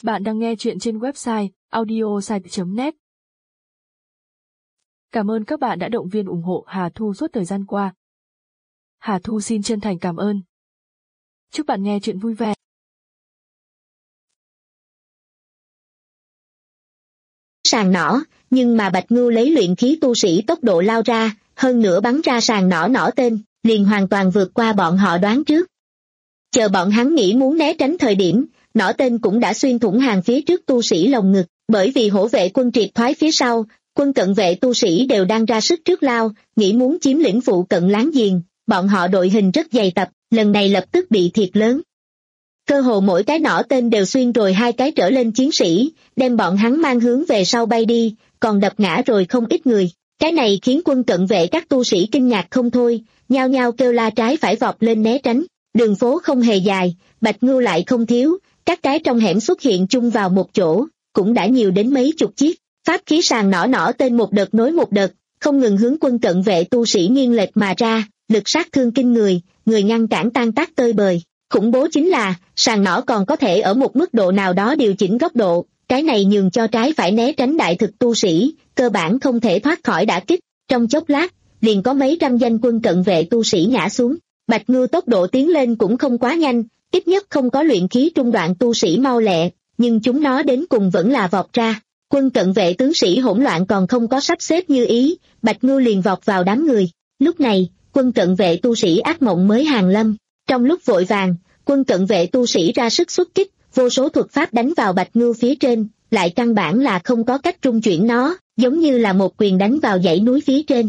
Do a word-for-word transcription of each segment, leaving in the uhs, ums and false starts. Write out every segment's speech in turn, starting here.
Bạn đang nghe chuyện trên website audiosite chấm net. Cảm ơn các bạn đã động viên ủng hộ Hà Thu suốt thời gian qua. Hà Thu xin chân thành cảm ơn. Chúc bạn nghe chuyện vui vẻ. Sàn nỏ, nhưng mà Bạch Ngưu lấy luyện khí tu sĩ tốc độ lao ra, hơn nữa bắn ra sàn nỏ nỏ tên, liền hoàn toàn vượt qua bọn họ đoán trước. Chờ bọn hắn nghĩ muốn né tránh thời điểm, nỏ tên cũng đã xuyên thủng hàng phía trước tu sĩ lồng ngực, bởi vì hổ vệ quân triệt thoái phía sau, quân cận vệ tu sĩ đều đang ra sức trước lao, nghĩ muốn chiếm lĩnh phụ cận láng giềng, bọn họ đội hình rất dày tập, lần này lập tức bị thiệt lớn. Cơ hồ mỗi cái nỏ tên đều xuyên rồi hai cái trở lên chiến sĩ, đem bọn hắn mang hướng về sau bay đi, còn đập ngã rồi không ít người. Cái này khiến quân cận vệ các tu sĩ kinh ngạc không thôi, nhao nhao kêu la trái phải vọt lên né tránh. Đường phố không hề dài, Bạch Ngưu lại không thiếu, các cái trong hẻm xuất hiện chung vào một chỗ, cũng đã nhiều đến mấy chục chiếc. Pháp khí sàn nỏ nỏ tên một đợt nối một đợt, không ngừng hướng quân cận vệ tu sĩ nghiêng lệch mà ra, lực sát thương kinh người, người ngăn cản tan tác tơi bời. Khủng bố chính là, sàn nỏ còn có thể ở một mức độ nào đó điều chỉnh góc độ, cái này nhường cho trái phải né tránh đại thực tu sĩ, cơ bản không thể thoát khỏi đả kích. Trong chốc lát, liền có mấy trăm danh quân cận vệ tu sĩ ngã xuống. Bạch Ngưu tốc độ tiến lên cũng không quá nhanh, ít nhất không có luyện khí trung đoạn tu sĩ mau lẹ, nhưng chúng nó đến cùng vẫn là vọt ra. Quân cận vệ tướng sĩ hỗn loạn còn không có sắp xếp như ý, Bạch Ngưu liền vọt vào đám người. Lúc này, quân cận vệ tu sĩ ác mộng mới hàng lâm. Trong lúc vội vàng, quân cận vệ tu sĩ ra sức xuất kích, vô số thuật pháp đánh vào Bạch Ngưu phía trên, lại căn bản là không có cách trung chuyển nó, giống như là một quyền đánh vào dãy núi phía trên.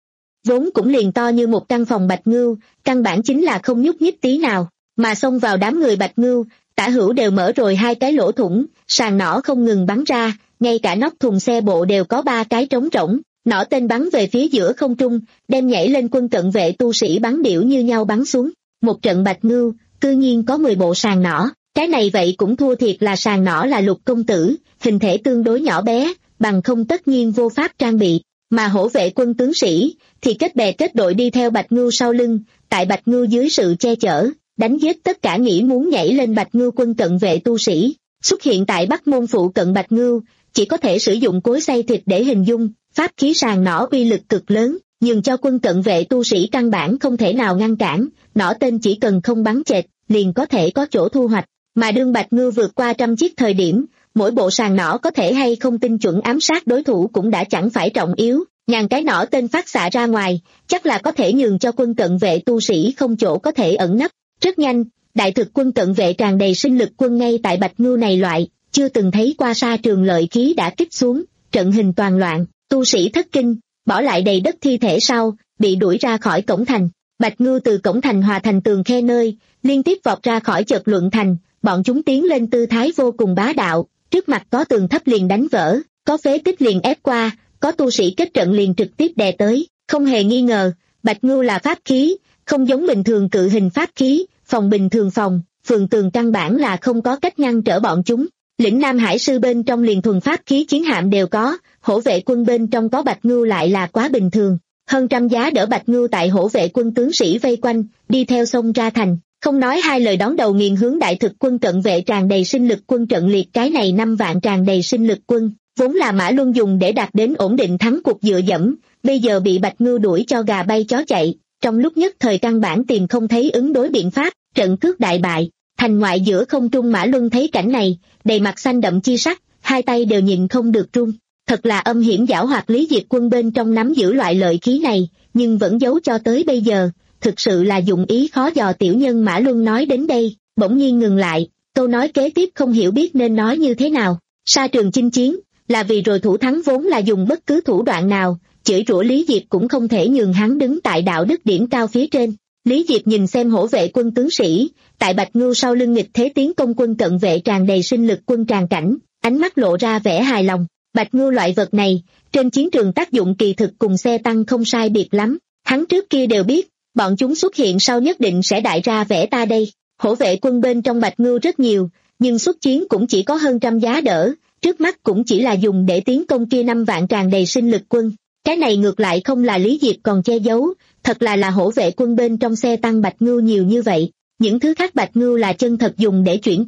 Vốn cũng liền to như một căn phòng Bạch Ngưu, căn bản chính là không nhúc nhích tí nào, mà xông vào đám người Bạch Ngưu, tả hữu đều mở rồi hai cái lỗ thủng, sàn nỏ không ngừng bắn ra, ngay cả nóc thùng xe bộ đều có ba cái trống rỗng, nỏ tên bắn về phía giữa không trung, đem nhảy lên quân cận vệ tu sĩ bắn điểu như nhau bắn xuống. Một trận Bạch Ngưu, cư nhiên có mười bộ sàn nỏ, cái này vậy cũng thua thiệt là sàn nỏ là Lục công tử, hình thể tương đối nhỏ bé, bằng không tất nhiên vô pháp trang bị. Mà hổ vệ quân tướng sĩ, thì kết bè kết đội đi theo Bạch Ngưu sau lưng, tại Bạch Ngưu dưới sự che chở, đánh giết tất cả nghĩ muốn nhảy lên Bạch Ngưu quân cận vệ tu sĩ. Xuất hiện tại Bắc Môn phụ cận Bạch Ngưu, chỉ có thể sử dụng cối xay thịt để hình dung, pháp khí sàn nỏ uy lực cực lớn, nhường cho quân cận vệ tu sĩ căn bản không thể nào ngăn cản, nỏ tên chỉ cần không bắn chệch, liền có thể có chỗ thu hoạch. Mà đương Bạch Ngưu vượt qua trăm chiếc thời điểm, mỗi bộ sàn nỏ có thể hay không tinh chuẩn ám sát đối thủ cũng đã chẳng phải trọng yếu, ngàn cái nỏ tên phát xạ ra ngoài, chắc là có thể nhường cho quân cận vệ tu sĩ không chỗ có thể ẩn nấp. Rất nhanh, đại thực quân cận vệ tràn đầy sinh lực quân ngay tại Bạch Ngưu này loại, chưa từng thấy qua xa trường lợi khí đã kích xuống, trận hình toàn loạn, tu sĩ thất kinh, bỏ lại đầy đất thi thể sau, bị đuổi ra khỏi cổng thành. Bạch Ngưu từ cổng thành hòa thành tường khe nơi, liên tiếp vọt ra khỏi chợt luận thành, bọn chúng tiến lên tư thái vô cùng bá đạo, trước mặt có tường thấp liền đánh vỡ, có phế tích liền ép qua, có tu sĩ kết trận liền trực tiếp đè tới. Không hề nghi ngờ, Bạch Ngưu là pháp khí, không giống bình thường cự hình pháp khí, phòng bình thường phòng, phường tường căn bản là không có cách ngăn trở bọn chúng. Lĩnh Nam Hải sư bên trong liền thuần pháp khí chiến hạm đều có, hổ vệ quân bên trong có Bạch Ngưu lại là quá bình thường. Hơn trăm giá đỡ Bạch Ngưu tại hổ vệ quân tướng sĩ vây quanh, đi theo sông ra thành, không nói hai lời đón đầu nghiền hướng đại thực quân cận vệ tràn đầy sinh lực quân trận liệt. Cái này năm vạn tràn đầy sinh lực quân, vốn là Mã Luân dùng để đạt đến ổn định thắng cuộc dựa dẫm, bây giờ bị Bạch Ngưu đuổi cho gà bay chó chạy, trong lúc nhất thời căn bản tìm không thấy ứng đối biện pháp, trận cước đại bại. Thành ngoại giữa không trung Mã Luân thấy cảnh này, đầy mặt xanh đậm chi sắc, hai tay đều nhịn không được run. Thật là âm hiểm giảo hoạt Lý Diệt Quân bên trong nắm giữ loại lợi khí này, nhưng vẫn giấu cho tới bây giờ, thực sự là dụng ý khó dò. Tiểu nhân Mã Luân nói đến đây, bỗng nhiên ngừng lại, câu nói kế tiếp không hiểu biết nên nói như thế nào. Sa trường chinh chiến, là vì rồi thủ thắng vốn là dùng bất cứ thủ đoạn nào, chửi rủa Lý Diệp cũng không thể nhường hắn đứng tại đạo đức điểm cao phía trên. Lý Diệp nhìn xem hổ vệ quân tướng sĩ, tại Bạch Ngưu sau lưng nghịch thế tiến công quân cận vệ tràn đầy sinh lực quân tràn cảnh, ánh mắt lộ ra vẻ hài lòng. Bạch Ngưu loại vật này, trên chiến trường tác dụng kỳ thực cùng xe tăng không sai biệt lắm, hắn trước kia đều biết, bọn chúng xuất hiện sau nhất định sẽ đại ra vẻ ta đây. Hổ vệ quân bên trong Bạch Ngưu rất nhiều, nhưng xuất chiến cũng chỉ có hơn trăm giá đỡ, trước mắt cũng chỉ là dùng để tiến công kia năm vạn tràn đầy sinh lực quân. Cái này ngược lại không là Lý Diệp còn che giấu, thật là là hổ vệ quân bên trong xe tăng Bạch Ngưu nhiều như vậy, những thứ khác Bạch Ngưu là chân thật dùng để chuyển quân.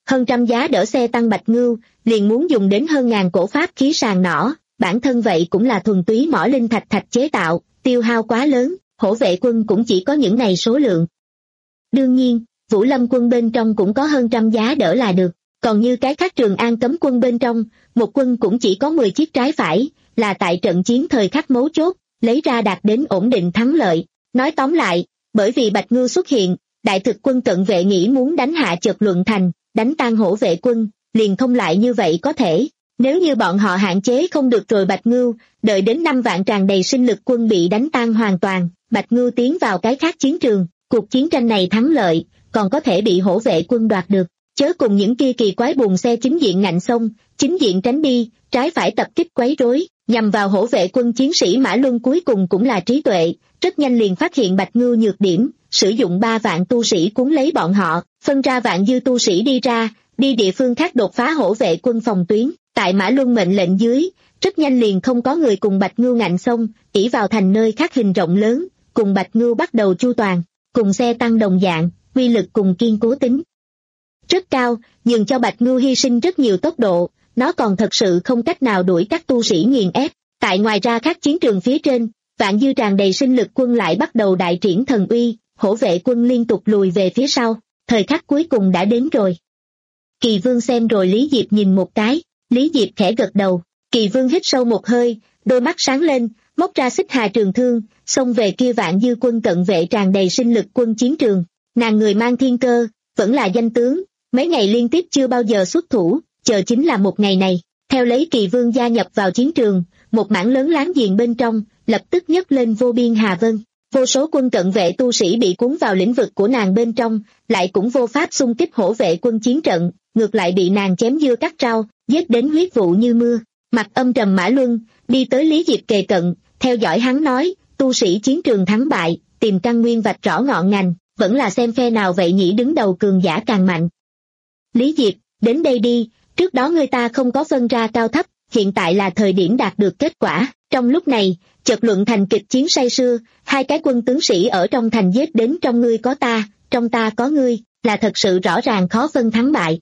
Hơn trăm giá đỡ xe tăng Bạch Ngưu, liền muốn dùng đến hơn ngàn cổ pháp khí sàng nỏ, bản thân vậy cũng là thuần túy mỏ linh thạch thạch chế tạo, tiêu hao quá lớn, hổ vệ quân cũng chỉ có những này số lượng. Đương nhiên, Vũ Lâm quân bên trong cũng có hơn trăm giá đỡ là được, còn như cái khác Trường An cấm quân bên trong, một quân cũng chỉ có mười chiếc trái phải, là tại trận chiến thời khắc mấu chốt, lấy ra đạt đến ổn định thắng lợi. Nói tóm lại, bởi vì Bạch Ngưu xuất hiện, đại thực quân cận vệ nghĩ muốn đánh hạ Chợt Luận Thành, đánh tan hổ vệ quân, liền không lại như vậy có thể. Nếu như bọn họ hạn chế không được rồi Bạch Ngưu, đợi đến năm vạn tràn đầy sinh lực quân bị đánh tan hoàn toàn, Bạch Ngưu tiến vào cái khác chiến trường, cuộc chiến tranh này thắng lợi, còn có thể bị hổ vệ quân đoạt được. Chớ cùng những kia kỳ quái buồn xe chính diện ngạnh sông, chính diện tránh đi, trái phải tập kích quấy rối, nhằm vào hổ vệ quân chiến sĩ Mã Luân cuối cùng cũng là trí tuệ, rất nhanh liền phát hiện Bạch Ngưu nhược điểm, sử dụng ba vạn tu sĩ cuốn lấy bọn họ, phân ra vạn dư tu sĩ đi ra, đi địa phương khác đột phá hổ vệ quân phòng tuyến. Tại Mã Luân mệnh lệnh dưới, rất nhanh liền không có người cùng Bạch Ngưu ngạnh sông, ỷ vào thành nơi khác hình rộng lớn, cùng Bạch Ngưu bắt đầu chu toàn, cùng xe tăng đồng dạng, uy lực cùng kiên cố tính rất cao, nhưng cho Bạch Ngưu hy sinh rất nhiều tốc độ, nó còn thật sự không cách nào đuổi các tu sĩ nghiền ép. Tại ngoài ra các chiến trường phía trên, vạn dư tràn đầy sinh lực quân lại bắt đầu đại triển thần uy, hổ vệ quân liên tục lùi về phía sau, thời khắc cuối cùng đã đến rồi. Kỳ Vương xem rồi Lý Diệp nhìn một cái, Lý Diệp khẽ gật đầu, Kỳ Vương hít sâu một hơi, đôi mắt sáng lên, móc ra xích hà trường thương, xông về kia vạn dư quân cận vệ tràn đầy sinh lực quân chiến trường. Nàng người mang thiên cơ, vẫn là danh tướng, mấy ngày liên tiếp chưa bao giờ xuất thủ, chờ chính là một ngày này. Theo lấy Kỳ Vương gia nhập vào chiến trường, một mảng lớn láng giềng bên trong, lập tức nhấc lên vô biên hà vân. Vô số quân cận vệ tu sĩ bị cuốn vào lĩnh vực của nàng bên trong, lại cũng vô pháp xung kích hổ vệ quân chiến trận, ngược lại bị nàng chém dưa cắt rau, giết đến huyết vụ như mưa. Mặt âm trầm Mã Luân, đi tới Lý Diệp kề cận, theo dõi hắn nói, tu sĩ chiến trường thắng bại, tìm căn nguyên vạch rõ ngọn ngành, vẫn là xem phe nào vậy nhỉ đứng đầu cường giả càng mạnh. Lý Diệp, đến đây đi, trước đó người ta không có phân ra cao thấp, hiện tại là thời điểm đạt được kết quả. Trong lúc này, Chợt Luận Thành kịch chiến say sưa, hai cái quân tướng sĩ ở trong thành giết đến trong ngươi có ta, trong ta có ngươi, là thật sự rõ ràng khó phân thắng bại.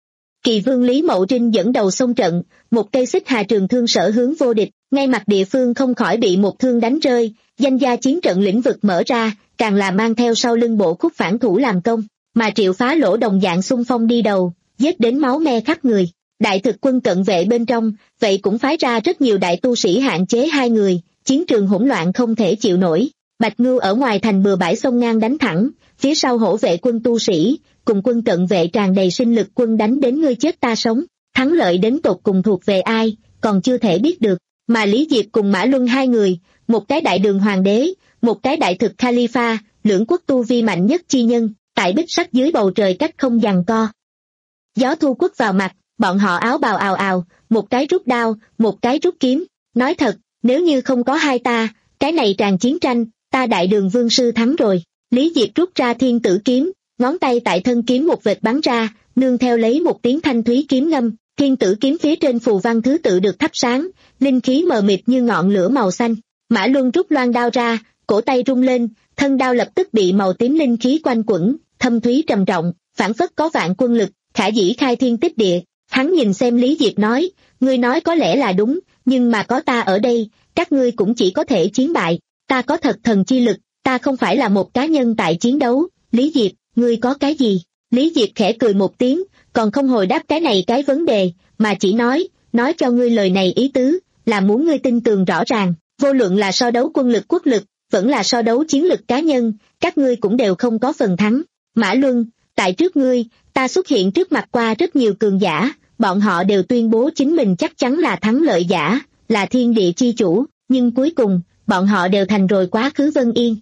Kỳ Vương Lý Mậu Trinh dẫn đầu xông trận, một cây xích hà trường thương sở hướng vô địch, ngay mặt địa phương không khỏi bị một thương đánh rơi, danh gia chiến trận lĩnh vực mở ra, càng là mang theo sau lưng bộ khúc phản thủ làm công, mà Triệu Phá Lỗ đồng dạng xung phong đi đầu, giết đến máu me khắp người. Đại thực quân cận vệ bên trong, vậy cũng phái ra rất nhiều đại tu sĩ hạn chế hai người, chiến trường hỗn loạn không thể chịu nổi. Bạch Ngưu ở ngoài thành bừa bãi sông ngang đánh thẳng, phía sau hổ vệ quân tu sĩ, cùng quân cận vệ tràn đầy sinh lực quân đánh đến ngươi chết ta sống, thắng lợi đến tột cùng thuộc về ai, còn chưa thể biết được. Mà Lý Diệp cùng Mã Luân hai người, một cái đại đường hoàng đế, một cái đại thực Khalifa, lưỡng quốc tu vi mạnh nhất chi nhân, tại bích sắc dưới bầu trời cách không giằng co. Gió thu quất vào mặt, bọn họ áo bào ào ào, một cái rút đao, một cái rút kiếm. Nói thật, nếu như không có hai ta, cái này tràn chiến tranh, ta đại đường vương sư thắng rồi. Lý Diệp rút ra thiên tử kiếm, ngón tay tại thân kiếm một vệt bắn ra, nương theo lấy một tiếng thanh thúy kiếm ngâm, thiên tử kiếm phía trên phù văn thứ tự được thắp sáng, linh khí mờ mịt như ngọn lửa màu xanh. Mã Luân rút loan đao ra, cổ tay rung lên, thân đao lập tức bị màu tím linh khí quanh quẩn, thâm thúy trầm trọng, phảng phất có vạn quân lực, khả dĩ khai thiên tích địa. Hắn nhìn xem Lý Diệp nói, ngươi nói có lẽ là đúng, nhưng mà có ta ở đây, các ngươi cũng chỉ có thể chiến bại. Ta có thật thần chi lực, ta không phải là một cá nhân tại chiến đấu. Lý Diệp, ngươi có cái gì? Lý Diệp khẽ cười một tiếng, còn không hồi đáp cái này cái vấn đề, mà chỉ nói, nói cho ngươi lời này ý tứ, là muốn ngươi tin tường rõ ràng, vô luận là so đấu quân lực quốc lực, vẫn là so đấu chiến lực cá nhân, các ngươi cũng đều không có phần thắng. Mã Luân, tại trước ngươi, ta xuất hiện trước mặt qua rất nhiều cường giả, bọn họ đều tuyên bố chính mình chắc chắn là thắng lợi giả, là thiên địa chi chủ, nhưng cuối cùng, bọn họ đều thành rồi quá khứ Vân Yên.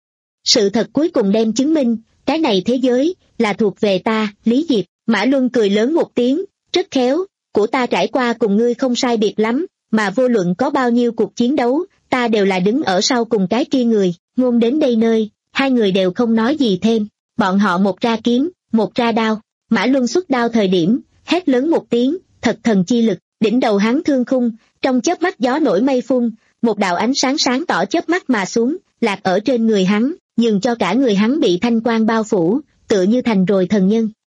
Sự thật cuối cùng đem chứng minh, cái này thế giới, là thuộc về ta, Lý Diệp. Mã Luân cười lớn một tiếng, rất khéo, của ta trải qua cùng ngươi không sai biệt lắm, mà vô luận có bao nhiêu cuộc chiến đấu, ta đều là đứng ở sau cùng cái kia người. Ngôn đến đây nơi, hai người đều không nói gì thêm, bọn họ một ra kiếm, một ra đao. Mã Luân xuất đao thời điểm, hét lớn một tiếng, thật thần chi lực, đỉnh đầu hắn thương khung, trong chớp mắt gió nổi mây phun, một đạo ánh sáng sáng tỏ chớp mắt mà xuống, lạc ở trên người hắn, nhường cho cả người hắn bị thanh quang bao phủ, tựa như thành rồi thần nhân.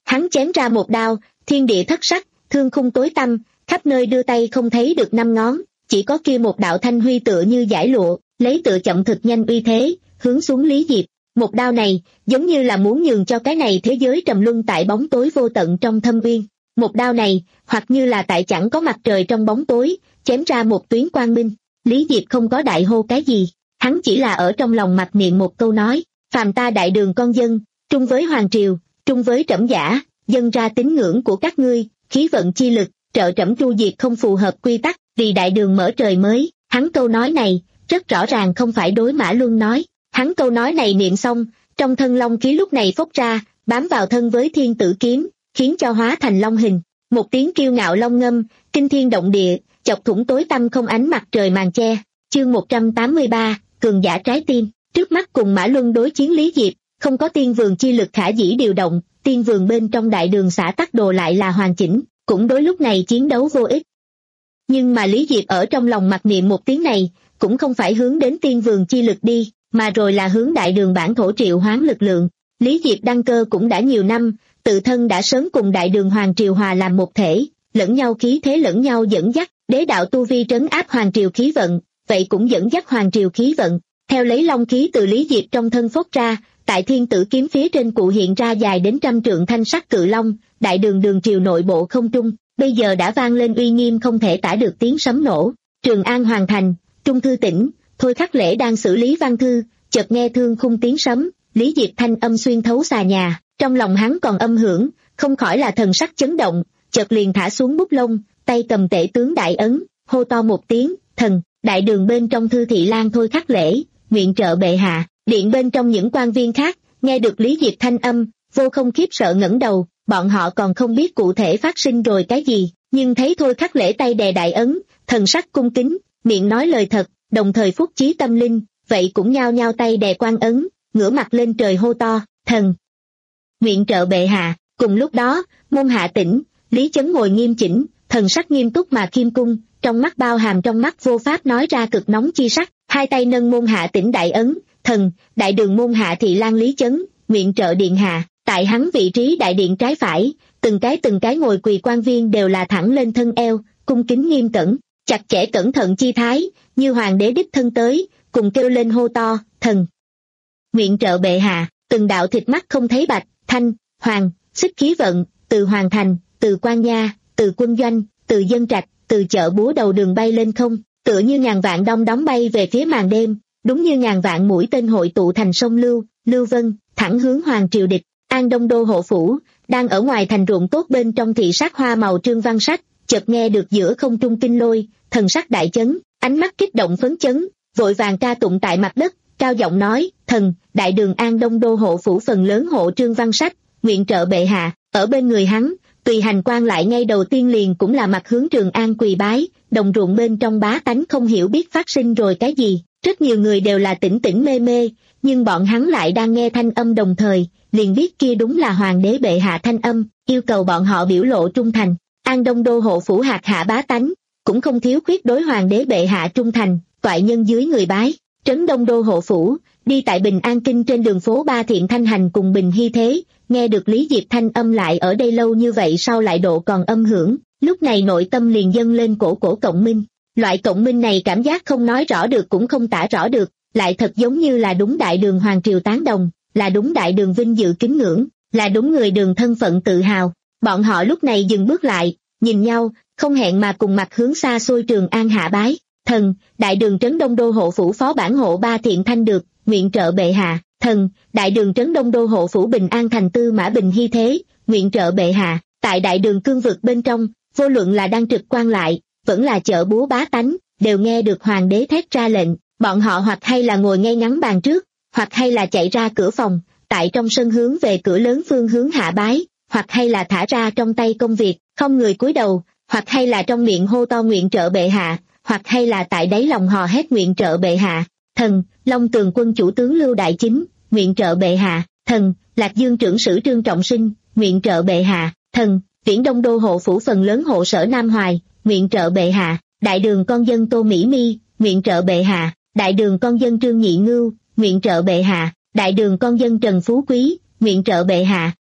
Hắn chém ra một đao, thiên địa thất sắc, thương khung tối tăm, khắp nơi đưa tay không thấy được năm ngón, chỉ có kia một đạo thanh huy tựa như giải lụa, lấy tựa chậm thực nhanh uy thế, hướng xuống Lý Diệp. Một đao này, giống như là muốn nhường cho cái này thế giới trầm luân tại bóng tối vô tận trong thâm uyên. Một đao này, hoặc như là tại chẳng có mặt trời trong bóng tối, chém ra một tuyến quang minh. Lý Diệp không có đại hô cái gì, hắn chỉ là ở trong lòng mặc niệm một câu nói, phàm ta đại đường con dân, trung với hoàng triều, trung với trẫm giả, dâng ra tín ngưỡng của các ngươi, khí vận chi lực, trợ trẫm tru diệt không phù hợp quy tắc, vì đại đường mở trời mới. Hắn câu nói này, rất rõ ràng không phải đối Mã Luân nói. Hắn câu nói này niệm xong, trong thân long khí lúc này phốc ra, bám vào thân với thiên tử kiếm, khiến cho hóa thành long hình. Một tiếng kiêu ngạo long ngâm, kinh thiên động địa, chọc thủng tối tăm không ánh mặt trời màn che. Chương một trăm tám mươi ba, cường giả trái tim. Trước mắt cùng Mã Luân đối chiến Lý Diệp, không có tiên vườn chi lực khả dĩ điều động, tiên vườn bên trong đại đường xã tắc đồ lại là hoàn chỉnh, cũng đối lúc này chiến đấu vô ích. Nhưng mà Lý Diệp ở trong lòng mặc niệm một tiếng này, cũng không phải hướng đến tiên vườn chi lực đi, mà rồi là hướng đại đường bản thổ triệu hoán lực lượng. Lý Diệp đăng cơ cũng đã nhiều năm, tự thân đã sớm cùng đại đường hoàng triều hòa làm một thể, lẫn nhau khí thế lẫn nhau dẫn dắt, đế đạo tu vi trấn áp hoàng triều khí vận, vậy cũng dẫn dắt hoàng triều khí vận. Theo lấy long khí từ Lý Diệp trong thân phốt ra, tại thiên tử kiếm phía trên cụ hiện ra dài đến trăm trượng thanh sắc cự long, đại đường đường triều nội bộ không trung, bây giờ đã vang lên uy nghiêm không thể tả được tiếng sấm nổ. Trường An hoàn thành, Trung Thư tỉnh, Thôi Khắc Lễ đang xử lý văn thư, chợt nghe thương khung tiếng sấm, Lý Diệp thanh âm xuyên thấu xà nhà, trong lòng hắn còn âm hưởng, không khỏi là thần sắc chấn động, chợt liền thả xuống bút lông, tay cầm tể tướng đại ấn, hô to một tiếng, thần. Đại đường bên trong Thư Thị Lang Thôi Khắc Lễ, nguyện trợ bệ hạ. Điện bên trong những quan viên khác, nghe được Lý Diệp thanh âm, vô không khiếp sợ ngẩng đầu, bọn họ còn không biết cụ thể phát sinh rồi cái gì, nhưng thấy Thôi Khắc Lễ tay đè đại ấn, thần sắc cung kính, miệng nói lời thật, đồng thời phúc chí tâm linh, vậy cũng nhao nhao tay đè quan ấn, ngửa mặt lên trời hô to, thần. Nguyện trợ bệ hạ. Cùng lúc đó, môn Hạ Tĩnh, Lý Chấn ngồi nghiêm chỉnh, thần sắc nghiêm túc mà khiêm cung, trong mắt bao hàm trong mắt vô pháp nói ra cực nóng chi sắc, hai tay nâng môn Hạ Tĩnh đại ấn, thần. Đại đường môn Hạ Thị Lang Lý Chấn, nguyện trợ điện hạ. Tại hắn vị trí đại điện trái phải, từng cái từng cái ngồi quỳ quan viên đều là thẳng lên thân eo, cung kính nghiêm cẩn, chặt chẽ cẩn thận chi thái, như hoàng đế đích thân tới, cùng kêu lên hô to, thần. Nguyện trợ bệ hạ. Từng đạo thịt mắt không thấy bạch, thanh, hoàng, xích khí vận, từ hoàng thành, từ quan nha, từ quân doanh, từ dân trạch, từ chợ búa đầu đường bay lên không, tựa như ngàn vạn đom đóm bay về phía màn đêm, đúng như ngàn vạn mũi tên hội tụ thành sông Lưu, Lưu Vân, thẳng hướng hoàng triều địch. An Đông Đô hộ phủ, đang ở ngoài thành ruộng tốt bên trong thị sát hoa màu Trương Văn Sách, chợt nghe được giữa không trung kinh lôi, thần sắc đại chấn, ánh mắt kích động phấn chấn, vội vàng ca tụng tại mặt đất, cao giọng nói, thần. Đại đường An Đông Đô hộ phủ phần lớn hộ Trương Văn Sách, nguyện trợ bệ hạ. Ở bên người hắn, tùy hành quan lại ngay đầu tiên liền cũng là mặt hướng Trường An quỳ bái, đồng ruộng bên trong bá tánh không hiểu biết phát sinh rồi cái gì, rất nhiều người đều là tỉnh tỉnh mê mê, nhưng bọn hắn lại đang nghe thanh âm đồng thời, liền biết kia đúng là hoàng đế bệ hạ thanh âm, yêu cầu bọn họ biểu lộ trung thành. An Đông Đô hộ phủ hạt hạ bá tánh, cũng không thiếu khuyết đối hoàng đế bệ hạ trung thành, toại nhân dưới người bái. Trấn Đông Đô hộ phủ, đi tại Bình An Kinh trên đường phố Ba Thiện Thanh Hành cùng Bình Hy Thế, nghe được Lý Diệp thanh âm lại ở đây lâu như vậy sau lại độ còn âm hưởng, lúc này nội tâm liền dâng lên cổ cổ cộng minh. Loại cộng minh này cảm giác không nói rõ được cũng không tả rõ được, lại thật giống như là đúng đại đường hoàng triều tán đồng, là đúng đại đường vinh dự kính ngưỡng, là đúng người đường thân phận tự hào. Bọn họ lúc này dừng bước lại, nhìn nhau, không hẹn mà cùng mặt hướng xa xôi Trường An hạ bái. Thần. Đại đường Trấn Đông Đô hộ phủ phó bản hộ Ba Thiện Thanh được, nguyện trợ bệ hạ. Thần. Đại đường Trấn Đông Đô hộ phủ Bình An thành Tư Mã Bình Hy Thế, nguyện trợ bệ hạ. Tại đại đường cương vực bên trong, vô luận là đang trực quan lại, vẫn là chợ búa bá tánh, đều nghe được hoàng đế thét ra lệnh, bọn họ hoặc hay là ngồi ngay ngắn bàn trước, hoặc hay là chạy ra cửa phòng, tại trong sân hướng về cửa lớn phương hướng hạ bái, hoặc hay là thả ra trong tay công việc, không người cúi đầu, hoặc hay là trong miệng hô to nguyện trợ bệ hạ, hoặc hay là tại đáy lòng hò hét nguyện trợ bệ hạ. Thần. Long Tường quân chủ tướng Lưu Đại Chính, nguyện trợ bệ hạ. Thần. Lạc Dương trưởng sử Trương Trọng Sinh, nguyện trợ bệ hạ. Thần. Viễn Đông Đô hộ phủ phần lớn hộ sở Nam Hoài, nguyện trợ bệ hạ. Đại đường con dân Tô Mỹ Mi, nguyện trợ bệ hạ. Đại đường con dân Trương Nhị Ngưu, nguyện trợ bệ hạ. Đại đường con dân Trần Phú Quý, nguyện trợ bệ hạ.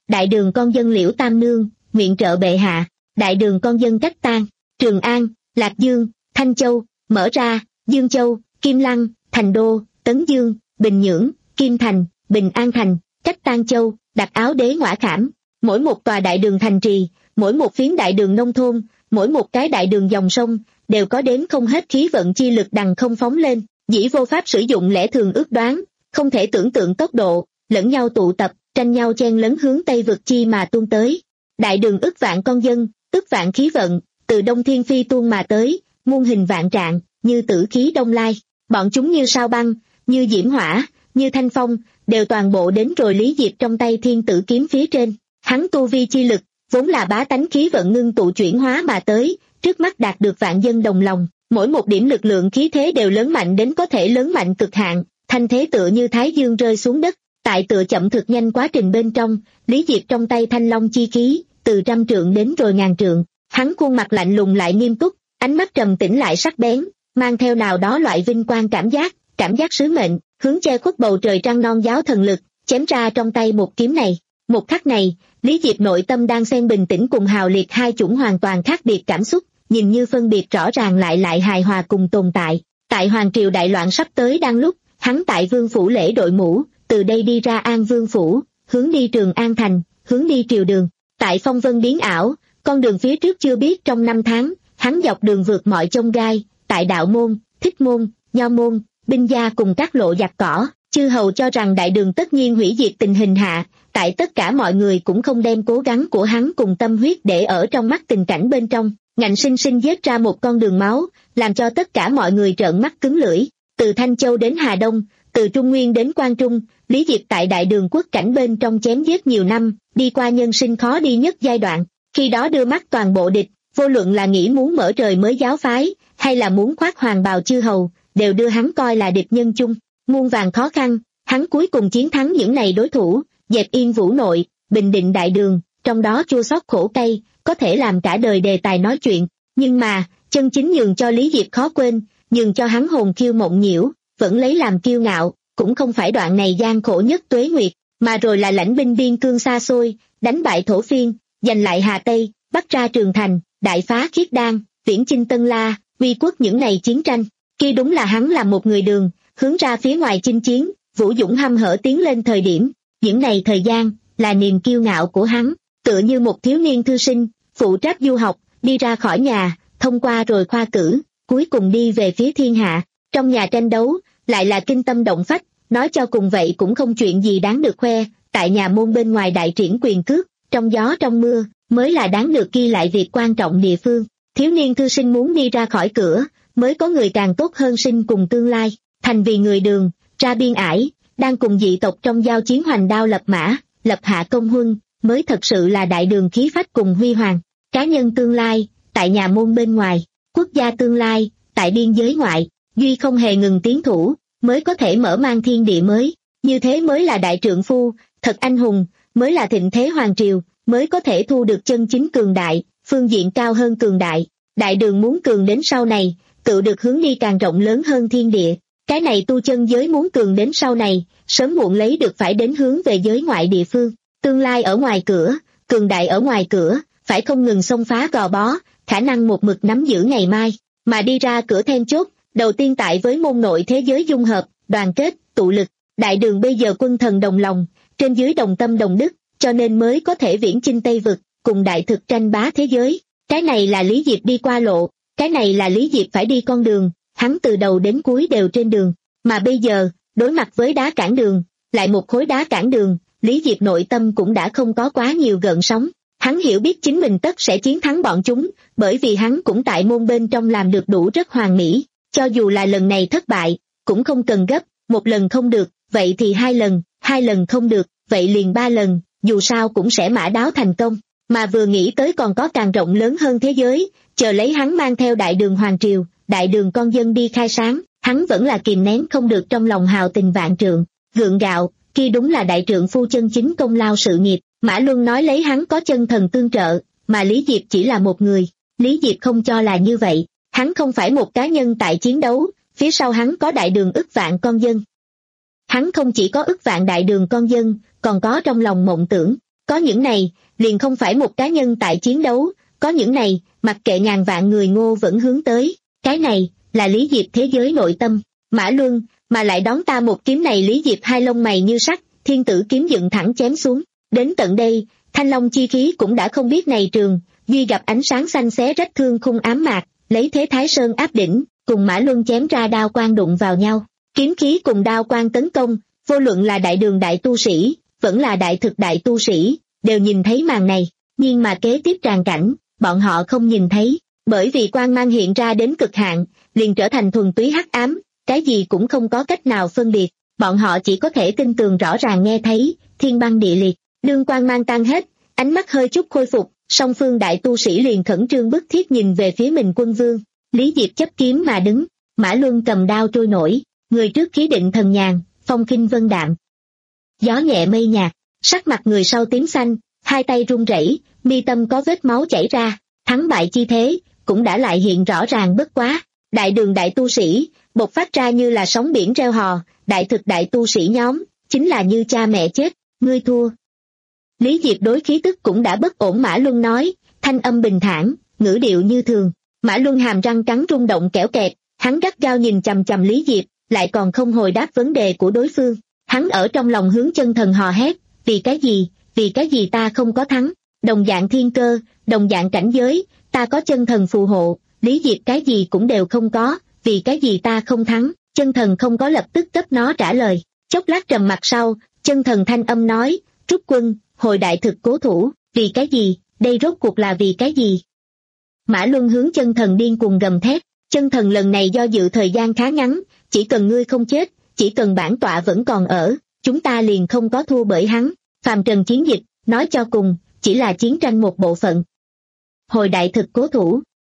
đại đường con dân Liễu Tam Nương, nguyện trợ bệ hạ, đại đường con dân Cách Tan, Trường An, Lạc Dương, Thanh Châu, Mở Ra, Dương Châu, Kim Lăng, Thành Đô, Tấn Dương, Bình Nhưỡng, Kim Thành, Bình An Thành, Cách Tan Châu, Đặt Áo Đế Ngoã Khảm, mỗi một tòa đại đường thành trì, mỗi một phiến đại đường nông thôn, mỗi một cái đại đường dòng sông, đều có đếm không hết khí vận chi lực đằng không phóng lên, dĩ vô pháp sử dụng lẽ thường ước đoán, không thể tưởng tượng tốc độ, lẫn nhau tụ tập, tranh nhau chen lấn hướng Tây vực chi mà tuôn tới. Đại đường ức vạn con dân, ức vạn khí vận, từ Đông Thiên Phi tuôn mà tới, muôn hình vạn trạng, như tử khí đông lai, bọn chúng như sao băng, như diễm hỏa, như thanh phong, đều toàn bộ đến rồi Lý Diệp trong tay thiên tử kiếm phía trên. Hắn tu vi chi lực, vốn là bá tánh khí vận ngưng tụ chuyển hóa mà tới, trước mắt đạt được vạn dân đồng lòng, mỗi một điểm lực lượng khí thế đều lớn mạnh đến có thể lớn mạnh cực hạn, thanh thế tựa như thái dương rơi xuống đất, tại tựa chậm thực nhanh quá trình bên trong, Lý Diệp trong tay thanh long chi khí, từ trăm trượng đến rồi ngàn trượng, hắn khuôn mặt lạnh lùng lại nghiêm túc, ánh mắt trầm tĩnh lại sắc bén, mang theo nào đó loại vinh quang cảm giác, cảm giác sứ mệnh, hướng che khuất bầu trời trăng non giáo thần lực, chém ra trong tay một kiếm này. Một khắc này, Lý Diệp nội tâm đang xen bình tĩnh cùng hào liệt hai chủng hoàn toàn khác biệt cảm xúc, nhìn như phân biệt rõ ràng lại lại hài hòa cùng tồn tại. Tại hoàng triều đại loạn sắp tới đang lúc, hắn tại Vương phủ lễ đội mũ, từ đây đi ra An Vương phủ, hướng đi Trường An thành, hướng đi triều đường. Tại phong vân biến ảo, con đường phía trước chưa biết trong năm tháng, hắn dọc đường vượt mọi chông gai, tại đạo môn, thích môn, nho môn, binh gia cùng các lộ giặc cỏ, chư hầu cho rằng đại đường tất nhiên hủy diệt tình hình hạ, tại tất cả mọi người cũng không đem cố gắng của hắn cùng tâm huyết để ở trong mắt tình cảnh bên trong, ngạnh sinh sinh giết ra một con đường máu, làm cho tất cả mọi người trợn mắt cứng lưỡi. Từ Thanh Châu đến Hà Đông, từ Trung Nguyên đến Quan Trung, Lý Diệp tại đại đường quốc cảnh bên trong chém giết nhiều năm, đi qua nhân sinh khó đi nhất giai đoạn, khi đó đưa mắt toàn bộ địch, vô luận là nghĩ muốn mở trời mới giáo phái, hay là muốn khoác hoàng bào chư hầu, đều đưa hắn coi là địch nhân chung. Muôn vàn khó khăn, hắn cuối cùng chiến thắng những này đối thủ, dẹp yên Vũ Nội, bình định đại đường, trong đó chua xót khổ cay, có thể làm cả đời đề tài nói chuyện. Nhưng mà, chân chính nhường cho Lý Diệp khó quên, nhường cho hắn hồn kiêu mộng nhiễu, vẫn lấy làm kiêu ngạo, cũng không phải đoạn này gian khổ nhất tuế nguyệt, mà rồi là lãnh binh biên cương xa xôi, đánh bại thổ phiên, giành lại Hà Tây, bắt ra Trường Thành, đại phá Khiết Đan, viễn chinh Tân La, uy quốc những này chiến tranh. Kia đúng là hắn là một người đường, hướng ra phía ngoài chinh chiến, vũ dũng hăm hở tiến lên thời điểm. Những này thời gian, là niềm kiêu ngạo của hắn, tựa như một thiếu niên thư sinh, phụ trách du học, đi ra khỏi nhà, thông qua rồi khoa cử, cuối cùng đi về phía thiên hạ. Trong nhà tranh đấu, lại là kinh tâm động phách, nói cho cùng vậy cũng không chuyện gì đáng được khoe, tại nhà môn bên ngoài đại triển quyền cước, trong gió trong mưa, mới là đáng được ghi lại việc quan trọng địa phương. Thiếu niên thư sinh muốn đi ra khỏi cửa, mới có người càng tốt hơn sinh cùng tương lai, thành vì người đường, ra biên ải, đang cùng dị tộc trong giao chiến hoành đao lập mã, lập hạ công huân, mới thật sự là đại đường khí phách cùng huy hoàng. Cá nhân tương lai, tại nhà môn bên ngoài, quốc gia tương lai, tại biên giới ngoại, duy không hề ngừng tiến thủ, mới có thể mở mang thiên địa mới, như thế mới là đại trượng phu, thật anh hùng, mới là thịnh thế hoàng triều, mới có thể thu được chân chính cường đại, phương diện cao hơn cường đại. Đại đường muốn cường đến sau này, tự được hướng đi càng rộng lớn hơn thiên địa. Cái này tu chân giới muốn cường đến sau này, sớm muộn lấy được phải đến hướng về giới ngoại địa phương. Tương lai ở ngoài cửa, cường đại ở ngoài cửa, phải không ngừng xông phá gò bó, khả năng một mực nắm giữ ngày mai, mà đi ra cửa then chốt, đầu tiên tại với môn nội thế giới dung hợp, đoàn kết, tụ lực. Đại đường bây giờ quân thần đồng lòng, trên dưới đồng tâm đồng đức, cho nên mới có thể viễn chinh Tây vực, cùng đại thực tranh bá thế giới. Cái này là Lý Diệp đi qua lộ, cái này là Lý Diệp phải đi con đường, hắn từ đầu đến cuối đều trên đường, mà bây giờ, đối mặt với đá cản đường, lại một khối đá cản đường, Lý Diệp nội tâm cũng đã không có quá nhiều gợn sóng. Hắn hiểu biết chính mình tất sẽ chiến thắng bọn chúng, bởi vì hắn cũng tại môn bên trong làm được đủ rất hoàn mỹ, cho dù là lần này thất bại, cũng không cần gấp, một lần không được, vậy thì hai lần, hai lần không được, vậy liền ba lần, dù sao cũng sẽ mã đáo thành công. Mà vừa nghĩ tới còn có càng rộng lớn hơn thế giới, chờ lấy hắn mang theo đại đường hoàng triều, đại đường con dân đi khai sáng, hắn vẫn là kìm nén không được trong lòng hào tình vạn trượng, gượng gạo, kia đúng là đại trượng phu chân chính công lao sự nghiệp. Mã Luân nói lấy hắn có chân thần tương trợ, mà Lý Diệp chỉ là một người, Lý Diệp không cho là như vậy, hắn không phải một cá nhân tại chiến đấu, phía sau hắn có đại đường ức vạn con dân. Hắn không chỉ có ức vạn đại đường con dân, còn có trong lòng mộng tưởng, Có những này, liền không phải một cá nhân tại chiến đấu, có những này, mặc kệ ngàn vạn người Ngô vẫn hướng tới, cái này, là Lý Diệp thế giới nội tâm. Mã Luân, mà lại đón ta một kiếm này. Lý Diệp hai lông mày như sắt, thiên tử kiếm dựng thẳng chém xuống, đến tận đây, thanh long chi khí cũng đã không biết này trường, duy gặp ánh sáng xanh xé rách thương khung ám mạc, lấy thế Thái Sơn áp đỉnh, cùng Mã Luân chém ra đao quang đụng vào nhau, kiếm khí cùng đao quang tấn công, vô luận là đại đường đại tu sĩ, vẫn là đại thực đại tu sĩ, đều nhìn thấy màn này, nhưng mà kế tiếp tràng cảnh, bọn họ không nhìn thấy, bởi vì quang mang hiện ra đến cực hạn, liền trở thành thuần túy hắc ám, cái gì cũng không có cách nào phân biệt, bọn họ chỉ có thể tinh tường rõ ràng nghe thấy, thiên băng địa liệt, đương quang mang tan hết, ánh mắt hơi chút khôi phục, song phương đại tu sĩ liền khẩn trương bức thiết nhìn về phía mình quân vương. Lý Diệp chấp kiếm mà đứng, Mã Luân cầm đao trôi nổi, người trước khí định thần nhàn, phong khinh vân đạm. Gió nhẹ mây nhạt, sắc mặt người sau tím xanh, hai tay run rẩy, mi tâm có vết máu chảy ra, thắng bại chi thế, cũng đã lại hiện rõ ràng bất quá. Đại đường đại tu sĩ, bộc phát ra như là sóng biển reo hò, đại thực đại tu sĩ nhóm, chính là như cha mẹ chết, ngươi thua. Lý Diệp đối khí tức cũng đã bất ổn. Mã Luân nói, thanh âm bình thản, ngữ điệu như thường. Mã Luân hàm răng cắn rung động kẽo kẹt, hắn gắt gao nhìn chằm chằm Lý Diệp, lại còn không hồi đáp vấn đề của đối phương. Hắn ở trong lòng hướng chân thần hò hét, vì cái gì, vì cái gì ta không có thắng, đồng dạng thiên cơ, đồng dạng cảnh giới, ta có chân thần phù hộ, Lý Diệp cái gì cũng đều không có, vì cái gì ta không thắng, chân thần không có lập tức cấp nó trả lời. Chốc lát trầm mặt sau, chân thần thanh âm nói, Trúc Quân, hồi đại thực cố thủ, vì cái gì, đây rốt cuộc là vì cái gì? Mã Luân hướng chân thần điên cuồng gầm thét, chân thần lần này do dự thời gian khá ngắn, chỉ cần ngươi không chết, chỉ cần bản tọa vẫn còn ở, chúng ta liền không có thua bởi hắn. Phàm trần chiến dịch, nói cho cùng, chỉ là chiến tranh một bộ phận. Hồi đại thực cố thủ,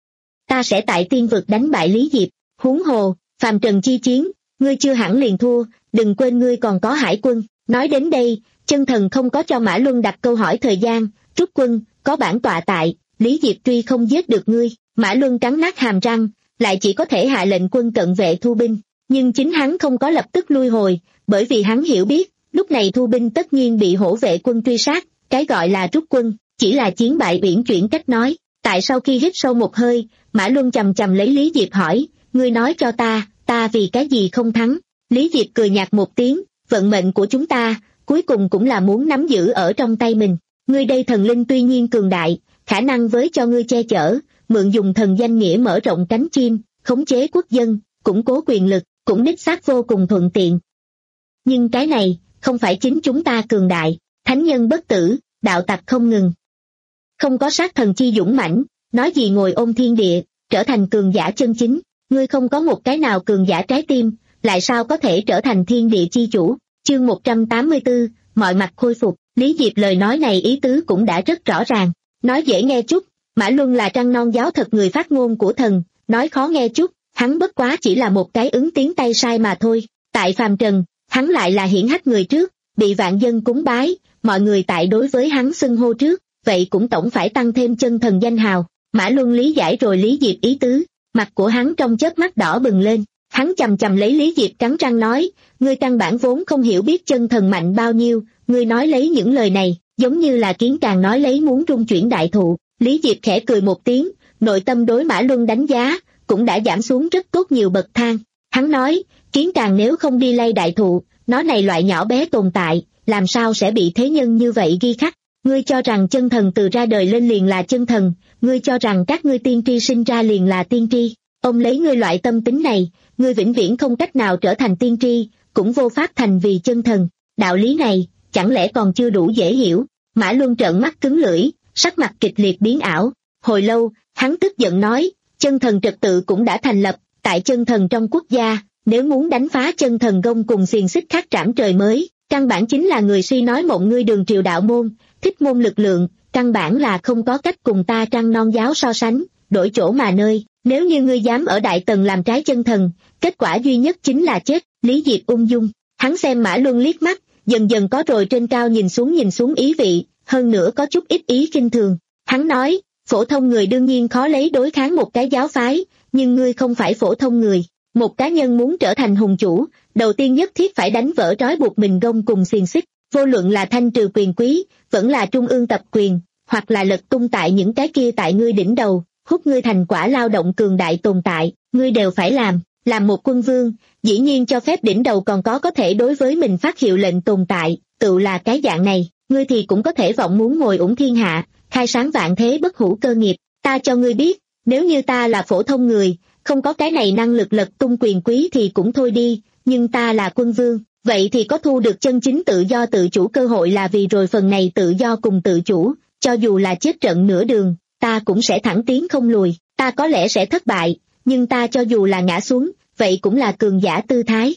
ta sẽ tại tiên vực đánh bại Lý Diệp, huống hồ, phàm trần chi chiến, ngươi chưa hẳn liền thua, đừng quên ngươi còn có hải quân. Nói đến đây, chân thần không có cho Mã Luân đặt câu hỏi thời gian, Trúc Quân, có bản tọa tại, Lý Diệp tuy không giết được ngươi. Mã Luân cắn nát hàm răng, lại chỉ có thể hạ lệnh quân cận vệ thu binh, nhưng chính hắn không có lập tức lui hồi, bởi vì hắn hiểu biết, lúc này thu binh tất nhiên bị hổ vệ quân truy sát, cái gọi là rút quân, chỉ là chiến bại uyển chuyển cách nói. Tại sau khi hít sâu một hơi, Mã Luân chầm chầm lấy Lý Diệp hỏi, ngươi nói cho ta, ta vì cái gì không thắng? Lý Diệp cười nhạt một tiếng, vận mệnh của chúng ta, cuối cùng cũng là muốn nắm giữ ở trong tay mình. Ngươi đây thần linh tuy nhiên cường đại, khả năng với cho ngươi che chở, mượn dùng thần danh nghĩa mở rộng cánh chim, khống chế quốc dân, củng cố quyền lực, cũng đích xác vô cùng thuận tiện. Nhưng cái này, không phải chính chúng ta cường đại, thánh nhân bất tử, đạo tặc không ngừng. Không có sát thần chi dũng mãnh, nói gì ngồi ôm thiên địa, trở thành cường giả chân chính, ngươi không có một cái nào cường giả trái tim, lại sao có thể trở thành thiên địa chi chủ. Chương một trăm tám mươi tư, mọi mặt khôi phục. Lý Diệp lời nói này ý tứ cũng đã rất rõ ràng, nói dễ nghe chút, Mã Luân là trăng non giáo thật người phát ngôn của thần, nói khó nghe chút, hắn bất quá chỉ là một cái ứng tiếng tay sai mà thôi. Tại phàm trần, hắn lại là hiển hách người trước, bị vạn dân cúng bái, mọi người tại đối với hắn xưng hô trước, vậy cũng tổng phải tăng thêm chân thần danh hào. Mã Luân lý giải rồi Lý Diệp ý tứ, mặt của hắn trong chớp mắt đỏ bừng lên, hắn chầm chầm lấy Lý Diệp cắn răng nói, ngươi căn bản vốn không hiểu biết chân thần mạnh bao nhiêu, ngươi nói lấy những lời này, giống như là kiến càng nói lấy muốn rung chuyển đại thụ. Lý Diệp khẽ cười một tiếng, nội tâm đối Mã Luân đánh giá, cũng đã giảm xuống rất tốt nhiều bậc thang. Hắn nói, kiến càng nếu không đi lay đại thụ, nó này loại nhỏ bé tồn tại, làm sao sẽ bị thế nhân như vậy ghi khắc. Ngươi cho rằng chân thần từ ra đời lên liền là chân thần, ngươi cho rằng các ngươi tiên tri sinh ra liền là tiên tri. Ông lấy ngươi loại tâm tính này, ngươi vĩnh viễn không cách nào trở thành tiên tri, cũng vô pháp thành vì chân thần. Đạo lý này, chẳng lẽ còn chưa đủ dễ hiểu? Mã Luân trợn mắt cứng lưỡi, sắc mặt kịch liệt biến ảo. Hồi lâu, hắn tức giận nói, chân thần trật tự cũng đã thành lập, tại chân thần trong quốc gia, nếu muốn đánh phá chân thần gông cùng xiềng xích khắc trảm trời mới, căn bản chính là người suy nói mộng ngươi đường triều đạo môn, thích môn lực lượng, căn bản là không có cách cùng ta trăng non giáo so sánh, đổi chỗ mà nơi, nếu như ngươi dám ở đại tần làm trái chân thần, kết quả duy nhất chính là chết. Lý Diệp ung dung, hắn xem Mã Luân liếc mắt, dần dần có rồi trên cao nhìn xuống nhìn xuống ý vị, hơn nữa có chút ít ý khinh thường. Hắn nói, phổ thông người đương nhiên khó lấy đối kháng một cái giáo phái, nhưng ngươi không phải phổ thông người. Một cá nhân muốn trở thành hùng chủ, đầu tiên nhất thiết phải đánh vỡ trói buộc mình gông cùng xiềng xích, Vô luận là thanh trừ quyền quý, vẫn là trung ương tập quyền, hoặc là lật tung tại những cái kia tại ngươi đỉnh đầu, hút ngươi thành quả lao động cường đại tồn tại, ngươi đều phải làm. Làm một quân vương, dĩ nhiên cho phép đỉnh đầu còn có có thể đối với mình phát hiệu lệnh tồn tại, tự là cái dạng này, ngươi thì cũng có thể vọng muốn ngồi ủng thiên hạ, khai sáng vạn thế bất hủ cơ nghiệp. Ta cho ngươi biết, nếu như ta là phổ thông người, không có cái này năng lực lật tung quyền quý thì cũng thôi đi, nhưng ta là quân vương, vậy thì có thu được chân chính tự do tự chủ cơ hội, là vì rồi phần này tự do cùng tự chủ, cho dù là chết trận nửa đường, ta cũng sẽ thẳng tiến không lùi. Ta có lẽ sẽ thất bại, nhưng ta cho dù là ngã xuống, vậy cũng là cường giả tư thái.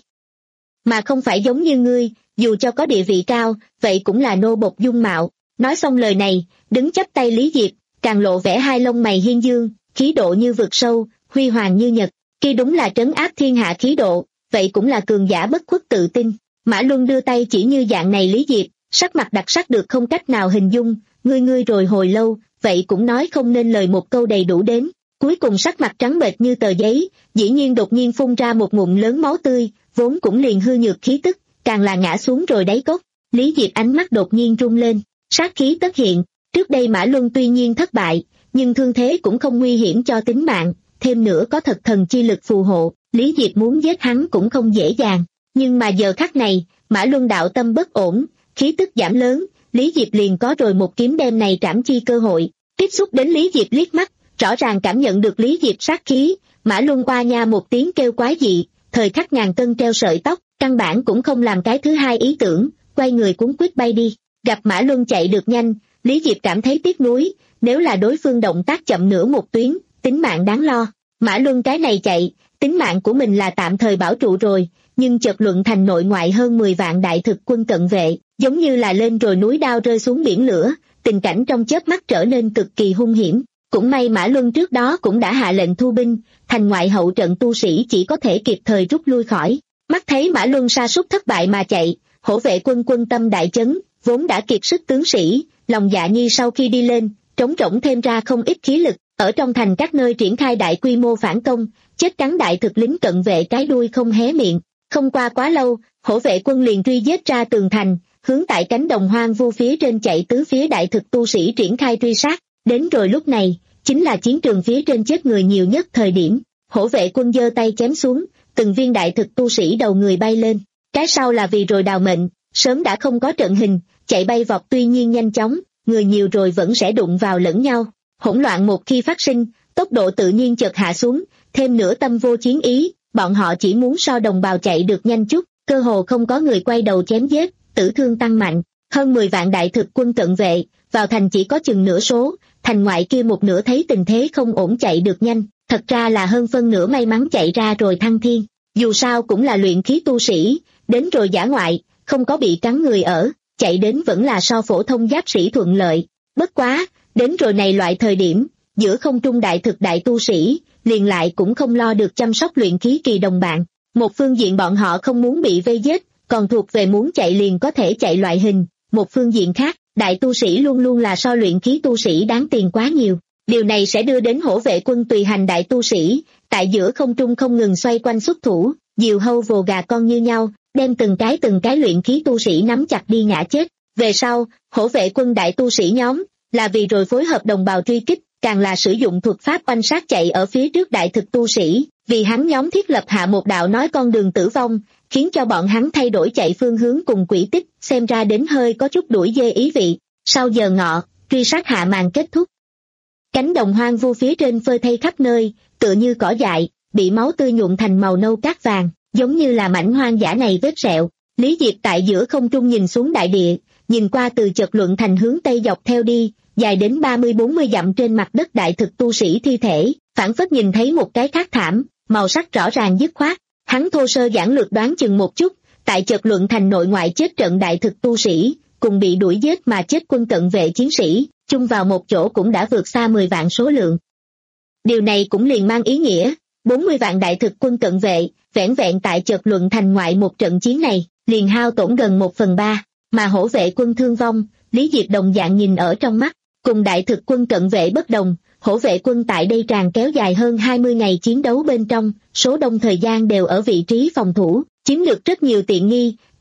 Mà không phải giống như ngươi, dù cho có địa vị cao, vậy cũng là nô bộc dung mạo. Nói xong lời này, đứng chắp tay Lý Diệp, càng lộ vẻ hai lông mày hiên dương, khí độ như vực sâu, huy hoàng như nhật. Khi đúng là trấn áp thiên hạ khí độ, vậy cũng là cường giả bất khuất tự tin. Mã Luân đưa tay chỉ như dạng này Lý Diệp, sắc mặt đặc sắc được không cách nào hình dung, ngươi ngươi rồi hồi lâu, vậy cũng nói không nên lời một câu đầy đủ đến. Cuối cùng sắc mặt trắng bệch như tờ giấy, dĩ nhiên đột nhiên phun ra một ngụm lớn máu tươi, vốn cũng liền hư nhược khí tức, càng là ngã xuống rồi đáy cốc. Lý Diệp ánh mắt đột nhiên rung lên, sát khí tất hiện. Trước đây Mã Luân tuy nhiên thất bại, nhưng thương thế cũng không nguy hiểm cho tính mạng, thêm nữa có thật thần chi lực phù hộ, Lý Diệp muốn giết hắn cũng không dễ dàng. Nhưng mà giờ khắc này, Mã Luân đạo tâm bất ổn, khí tức giảm lớn, Lý Diệp liền có rồi một kiếm đem này trảm chi cơ hội. Tiếp xúc đến Lý Diệp liếc mắt, rõ ràng cảm nhận được Lý Diệp sát khí, Mã Luân qua nha một tiếng kêu quái dị, thời khắc ngàn cân treo sợi tóc, căn bản cũng không làm cái thứ hai ý tưởng, quay người cuốn quýt bay đi. Gặp Mã Luân chạy được nhanh, Lý Diệp cảm thấy tiếc nuối, nếu là đối phương động tác chậm nửa một tuyến, tính mạng đáng lo. Mã Luân cái này chạy, tính mạng của mình là tạm thời bảo trụ rồi, nhưng chợt luận thành nội ngoại hơn mười vạn đại thực quân cận vệ, giống như là lên rồi núi đao rơi xuống biển lửa, tình cảnh trong chớp mắt trở nên cực kỳ hung hiểm. Cũng may Mã Luân trước đó cũng đã hạ lệnh thu binh, thành ngoại hậu trận tu sĩ chỉ có thể kịp thời rút lui khỏi. Mắt thấy Mã Luân sa sút thất bại mà chạy, hổ vệ quân quân tâm đại chấn, vốn đã kiệt sức tướng sĩ, lòng dạ nhi sau khi đi lên, trống rỗng thêm ra không ít khí lực, ở trong thành các nơi triển khai đại quy mô phản công, chết cắn đại thực lính cận vệ cái đuôi không hé miệng. Không qua quá lâu, hổ vệ quân liền truy giết ra tường thành, hướng tại cánh đồng hoang vu phía trên chạy tứ phía đại thực tu sĩ triển khai truy sát. Đến rồi lúc này, chính là chiến trường phía trên chết người nhiều nhất thời điểm. Hổ vệ quân giơ tay chém xuống, từng viên đại thực tu sĩ đầu người bay lên. Cái sau là vì rồi đào mệnh, sớm đã không có trận hình, chạy bay vọt tuy nhiên nhanh chóng, người nhiều rồi vẫn sẽ đụng vào lẫn nhau. Hỗn loạn một khi phát sinh, tốc độ tự nhiên chợt hạ xuống, thêm nửa tâm vô chiến ý, bọn họ chỉ muốn so đồng bào chạy được nhanh chút, cơ hồ không có người quay đầu chém giết, tử thương tăng mạnh. Hơn mười vạn đại thực quân cận vệ, vào thành chỉ có chừng nửa số, thành ngoại kia một nửa thấy tình thế không ổn chạy được nhanh, thật ra là hơn phân nửa may mắn chạy ra rồi thăng thiên. Dù sao cũng là luyện khí tu sĩ, đến rồi dã ngoại, không có bị cắn người ở, chạy đến vẫn là so phổ thông giáp sĩ thuận lợi. Bất quá, đến rồi này loại thời điểm, giữa không trung đại thực đại tu sĩ, liền lại cũng không lo được chăm sóc luyện khí kỳ đồng bạn. Một phương diện bọn họ không muốn bị vây giết, còn thuộc về muốn chạy liền có thể chạy loại hình. Một phương diện khác, đại tu sĩ luôn luôn là so luyện khí tu sĩ đáng tiền quá nhiều. Điều này sẽ đưa đến hổ vệ quân tùy hành đại tu sĩ, tại giữa không trung không ngừng xoay quanh xuất thủ, diều hâu vồ gà con như nhau, đem từng cái từng cái luyện khí tu sĩ nắm chặt đi ngã chết. Về sau, hổ vệ quân đại tu sĩ nhóm, là vì rồi phối hợp đồng bào truy kích, càng là sử dụng thuật pháp oanh sát chạy ở phía trước đại thực tu sĩ, vì hắn nhóm thiết lập hạ một đạo nói con đường tử vong, khiến cho bọn hắn thay đổi chạy phương hướng cùng quỹ tích, xem ra đến hơi có chút đuổi dê ý vị. Sau giờ ngọ, truy sát hạ màn kết thúc. Cánh đồng hoang vu phía trên phơi thây khắp nơi, tựa như cỏ dại, bị máu tươi nhuộm thành màu nâu cát vàng, giống như là mảnh hoang dã này vết sẹo. Lý Diệp tại giữa không trung nhìn xuống đại địa, nhìn qua từ chợt luận thành hướng tây dọc theo đi, dài đến ba mươi bốn mươi dặm trên mặt đất đại thực tu sĩ thi thể, phảng phất nhìn thấy một cái khác thảm, màu sắc rõ ràng dứt khoát. Hắn thô sơ giản lược đoán chừng một chút, tại chợt luận thành nội ngoại chết trận đại thực tu sĩ, cùng bị đuổi giết mà chết quân cận vệ chiến sĩ, chung vào một chỗ cũng đã vượt xa mười vạn số lượng. Điều này cũng liền mang ý nghĩa, bốn mươi vạn đại thực quân cận vệ, vẻn vẹn tại chợt luận thành ngoại một trận chiến này, liền hao tổn gần một phần ba, mà hổ vệ quân thương vong, Lý Diệp đồng dạng nhìn ở trong mắt, cùng đại thực quân cận vệ bất đồng, hổ vệ quân tại đây tràn kéo dài hơn hai mươi ngày chiến đấu bên trong, số đông thời gian đều ở vị trí phòng thủ, chiếm được rất nhiều tiện nghi,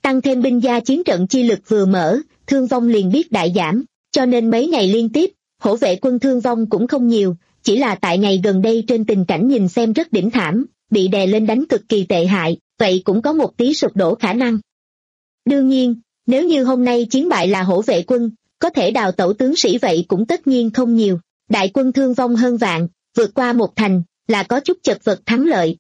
tăng thêm binh gia chiến trận chi lực vừa mở, thương vong liền biết đại giảm, cho nên mấy ngày liên tiếp, hổ vệ quân thương vong cũng không nhiều, chỉ là tại ngày gần đây trên tình cảnh nhìn xem rất đỉnh thảm, bị đè lên đánh cực kỳ tệ hại, vậy cũng có một tí sụp đổ khả năng. Đương nhiên, nếu như hôm nay chiến bại là hổ vệ quân, có thể đào tẩu tướng sĩ vậy cũng tất nhiên không nhiều, đại quân thương vong hơn vạn, vượt qua một thành, là có chút chật vật thắng lợi.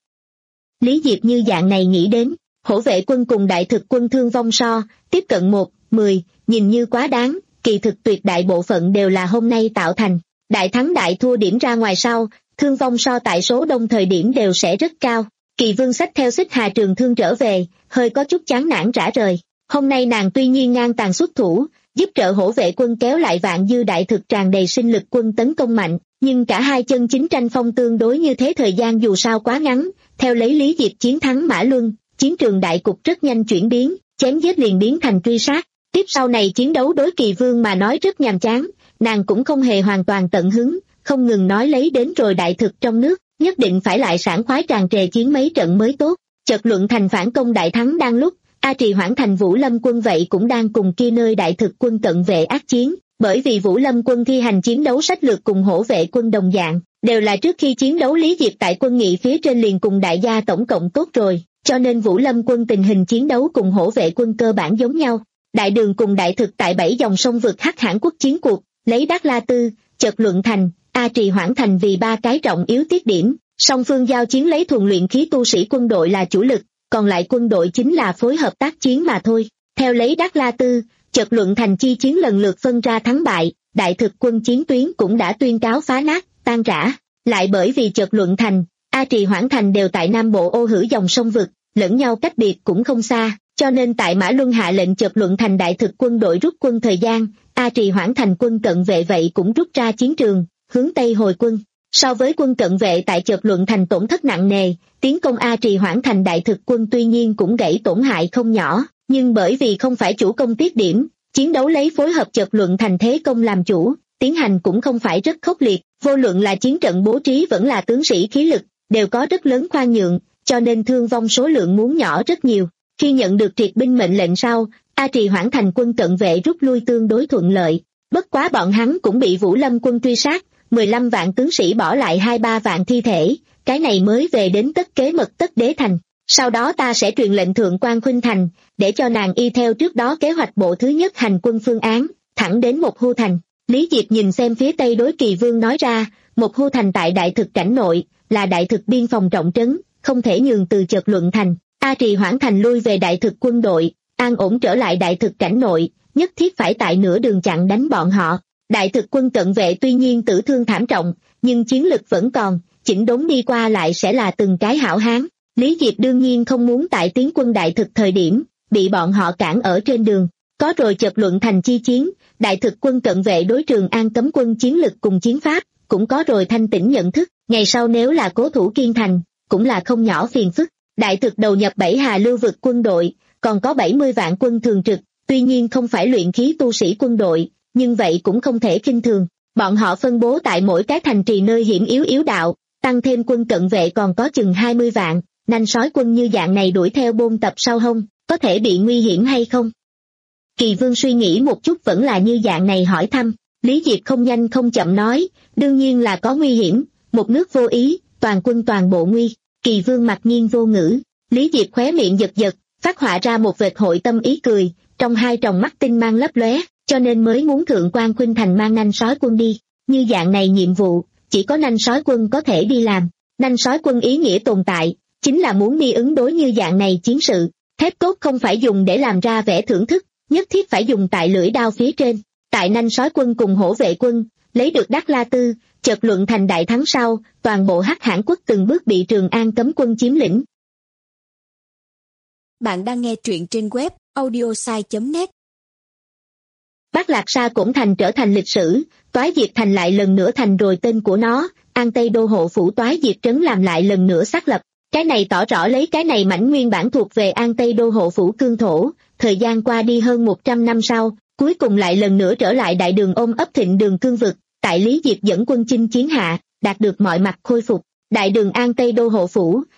Lý Diệp như dạng này nghĩ đến, hổ vệ quân cùng đại thực quân thương vong so, tiếp cận một, mười, nhìn như quá đáng, kỳ thực tuyệt đại bộ phận đều là hôm nay tạo thành. Đại thắng đại thua điểm ra ngoài sau, thương vong so tại số đông thời điểm đều sẽ rất cao. Kỳ Vương xách theo Xích Hà trường thương trở về, hơi có chút chán nản rã rời. Hôm nay nàng tuy nhiên ngang tàn xuất thủ, giúp trợ hổ vệ quân kéo lại vạn dư đại thực tràn đầy sinh lực quân tấn công mạnh, nhưng cả hai chân chính tranh phong tương đối như thế thời gian dù sao quá ngắn, theo lấy Lý Diệp chiến thắng Mã Luân, chiến trường đại cục rất nhanh chuyển biến, chém giết liền biến thành truy sát. Tiếp sau này chiến đấu đối Kỳ Vương mà nói rất nhàm chán, nàng cũng không hề hoàn toàn tận hứng, không ngừng nói lấy đến rồi đại thực trong nước, nhất định phải lại sảng khoái tràn trề chiến mấy trận mới tốt. Chợt luận thành phản công đại thắng đang lúc, A Trì Hoãn thành Vũ Lâm quân vậy cũng đang cùng kia nơi đại thực quân cận vệ ác chiến, bởi vì Vũ Lâm quân thi hành chiến đấu sách lược cùng hổ vệ quân đồng dạng, đều là trước khi chiến đấu Lý Diệp tại quân nghị phía trên liền cùng đại gia tổng cộng tốt rồi, cho nên Vũ Lâm quân tình hình chiến đấu cùng hổ vệ quân cơ bản giống nhau. Đại Đường cùng đại thực tại bảy dòng sông vượt Hắc Hãn quốc chiến cuộc, lấy Đắc La Tư, Chợt Luận thành, A Trì Hoãn thành vì ba cái trọng yếu tiết điểm, song phương giao chiến lấy thuần luyện khí tu sĩ quân đội là chủ lực, còn lại quân đội chính là phối hợp tác chiến mà thôi. Theo lấy Đắc La Tư, Chợt Luận thành chi chiến lần lượt phân ra thắng bại, đại thực quân chiến tuyến cũng đã tuyên cáo phá nát, tan rã. Lại bởi vì Chợt Luận thành, A Trì Hoãn thành đều tại Nam Bộ ô hữu dòng sông vực, lẫn nhau cách biệt cũng không xa, cho nên tại Mã Luân hạ lệnh Chợt Luận thành đại thực quân đội rút quân thời gian, A Trì Hoãn thành quân cận vệ vậy cũng rút ra chiến trường, hướng Tây hồi quân. So với quân cận vệ tại Chợt Luận thành tổn thất nặng nề, tiến công A Trì Hoãn thành đại thực quân tuy nhiên cũng gãy tổn hại không nhỏ, nhưng bởi vì không phải chủ công tiết điểm, chiến đấu lấy phối hợp Chợt Luận thành thế công làm chủ, tiến hành cũng không phải rất khốc liệt, vô luận là chiến trận bố trí vẫn là tướng sĩ khí lực, đều có rất lớn khoan nhượng, cho nên thương vong số lượng muốn nhỏ rất nhiều. Khi nhận được triệt binh mệnh lệnh sau, A Trì Hoãn thành quân cận vệ rút lui tương đối thuận lợi, bất quá bọn hắn cũng bị Vũ Lâm quân truy sát, mười lăm vạn tướng sĩ bỏ lại hai ba vạn thi thể, cái này mới về đến tất kế mật tất đế thành. Sau đó ta sẽ truyền lệnh thượng quan Khuynh Thành, để cho nàng y theo trước đó kế hoạch bộ thứ nhất hành quân phương án, thẳng đến Một Hưu thành. Lý Diệp nhìn xem phía tây đối Kỳ Vương nói ra, Một Hưu thành tại đại thực cảnh nội, là đại thực biên phòng trọng trấn, không thể nhường từ Chợt Luận thành. A Trì Hoãn thành lui về đại thực quân đội, an ổn trở lại đại thực cảnh nội, nhất thiết phải tại nửa đường chặn đánh bọn họ. Đại thực quân cận vệ tuy nhiên tử thương thảm trọng, nhưng chiến lực vẫn còn, chỉnh đốn đi qua lại sẽ là từng cái hảo hán. Lý Diệp đương nhiên không muốn tại tiến quân đại thực thời điểm, bị bọn họ cản ở trên đường. Có rồi Chợt Luận thành chi chiến, đại thực quân cận vệ đối Trường An cấm quân chiến lực cùng chiến pháp, cũng có rồi thanh tĩnh nhận thức, ngày sau nếu là cố thủ Kiên thành, cũng là không nhỏ phiền phức. Đại thực đầu nhập Bảy Hà lưu vực quân đội, còn có bảy mươi vạn quân thường trực, tuy nhiên không phải luyện khí tu sĩ quân đội, nhưng vậy cũng không thể khinh thường. Bọn họ phân bố tại mỗi cái thành trì nơi hiểm yếu yếu đạo, tăng thêm quân cận vệ còn có chừng hai mươi vạn, nanh sói quân như dạng này đuổi theo bôn tập sau hông, có thể bị nguy hiểm hay không? Kỳ Vương suy nghĩ một chút vẫn là như dạng này hỏi thăm, Lý Diệp không nhanh không chậm nói, đương nhiên là có nguy hiểm, một nước vô ý, toàn quân toàn bộ nguy. Kỳ Vương mặc nhiên vô ngữ, Lý Diệp khóe miệng giật giật, phát họa ra một vệt hội tâm ý cười, trong hai tròng mắt tinh mang lấp lóe, cho nên mới muốn thượng quan Khuynh Thành mang nanh sói quân đi, như dạng này nhiệm vụ, chỉ có nanh sói quân có thể đi làm. Nanh sói quân ý nghĩa tồn tại, chính là muốn đi ứng đối như dạng này chiến sự, thép cốt không phải dùng để làm ra vẻ thưởng thức, nhất thiết phải dùng tại lưỡi đao phía trên. Tại nanh sói quân cùng hổ vệ quân, lấy được Đắc La Tư, Chợt Luận thành đại thắng sau, toàn bộ Hắc Hãn quốc từng bước bị Trường An cấm quân chiếm lĩnh. Bạn đang nghe truyện trên web audiosai chấm net. Bắc Lạc Sa cũng thành trở thành lịch sử, Toái Diệt thành lại lần nữa thành rồi tên của nó, An Tây đô hộ phủ Toái Diệt trấn làm lại lần nữa xác lập. Cái này tỏ rõ lấy cái này mảnh nguyên bản thuộc về An Tây đô hộ phủ cương thổ, thời gian qua đi hơn một trăm năm sau, cuối cùng lại lần nữa trở lại đại đường ôm ấp thịnh đường cương vực, tại Lý Diệp dẫn quân chinh chiến hạ, đạt được mọi mặt khôi phục. Đại đường An Tây đô hộ phủ,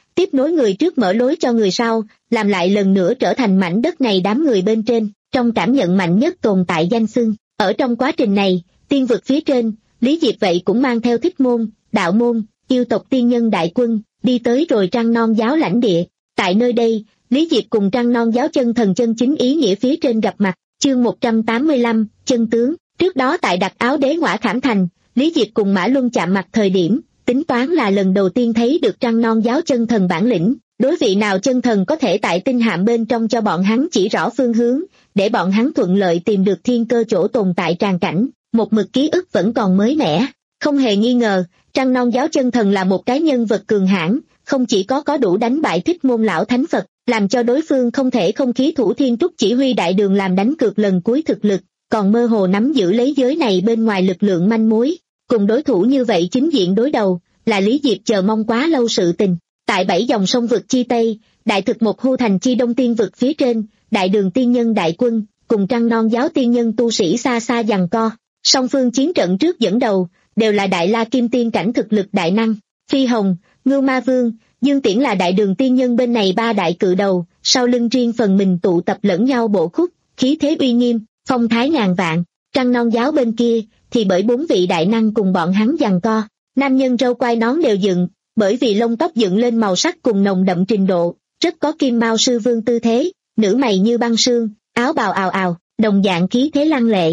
tiếp nối người trước mở lối cho người sau, làm lại lần nữa trở thành mảnh đất này đám người bên trên, trong cảm nhận mạnh nhất tồn tại danh xưng. Ở trong quá trình này, tiên vực phía trên, Lý Diệp vậy cũng mang theo Thích Môn, Đạo Môn, yêu tộc tiên nhân đại quân, đi tới rồi Trăng Non giáo lãnh địa. Tại nơi đây, Lý Diệp cùng Trăng Non giáo chân thần chân chính ý nghĩa phía trên gặp mặt. Chương một trăm tám mươi lăm, chân tướng. Trước đó tại Đặc Áo Đế Ngõa Khảm Thành, Lý Diệp cùng Mã Luân chạm mặt thời điểm, tính toán là lần đầu tiên thấy được Trăng Non giáo chân thần bản lĩnh. Đối vị nào chân thần có thể tại tinh hạm bên trong cho bọn hắn chỉ rõ phương hướng, để bọn hắn thuận lợi tìm được thiên cơ chỗ tồn tại tràng cảnh, một mực ký ức vẫn còn mới mẻ. Không hề nghi ngờ, Trăng Non giáo chân thần là một cái nhân vật cường hãn, không chỉ có có đủ đánh bại Thích Môn lão thánh Phật, làm cho đối phương không thể không khí thủ thiên trúc chỉ huy đại đường làm đánh cược lần cuối thực lực, còn mơ hồ nắm giữ lấy giới này bên ngoài lực lượng manh mối. Cùng đối thủ như vậy chính diện đối đầu, là Lý Diệp chờ mong quá lâu sự tình. Tại bảy dòng sông vực chi Tây, đại thực một hưu thành chi Đông tiên vực phía trên, đại đường tiên nhân đại quân, cùng Trăng Non giáo tiên nhân tu sĩ xa xa giằng co. Song phương chiến trận trước dẫn đầu, đều là đại la kim tiên cảnh thực lực đại năng. Phi Hồng, Ngưu Ma Vương, Dương Tiễn là đại đường tiên nhân bên này ba đại cự đầu, sau lưng riêng phần mình tụ tập lẫn nhau bộ khúc, khí thế uy nghiêm, phong thái ngàn vạn. Trăng Non giáo bên kia, thì bởi bốn vị đại năng cùng bọn hắn giằng co, nam nhân râu quai nón đều dựng, bởi vì lông tóc dựng lên màu sắc cùng nồng đậm trình độ, rất có Kim Mao sư vương tư thế, nữ mày như băng sương, áo bào ào ào, đồng dạng khí thế lăng lệ.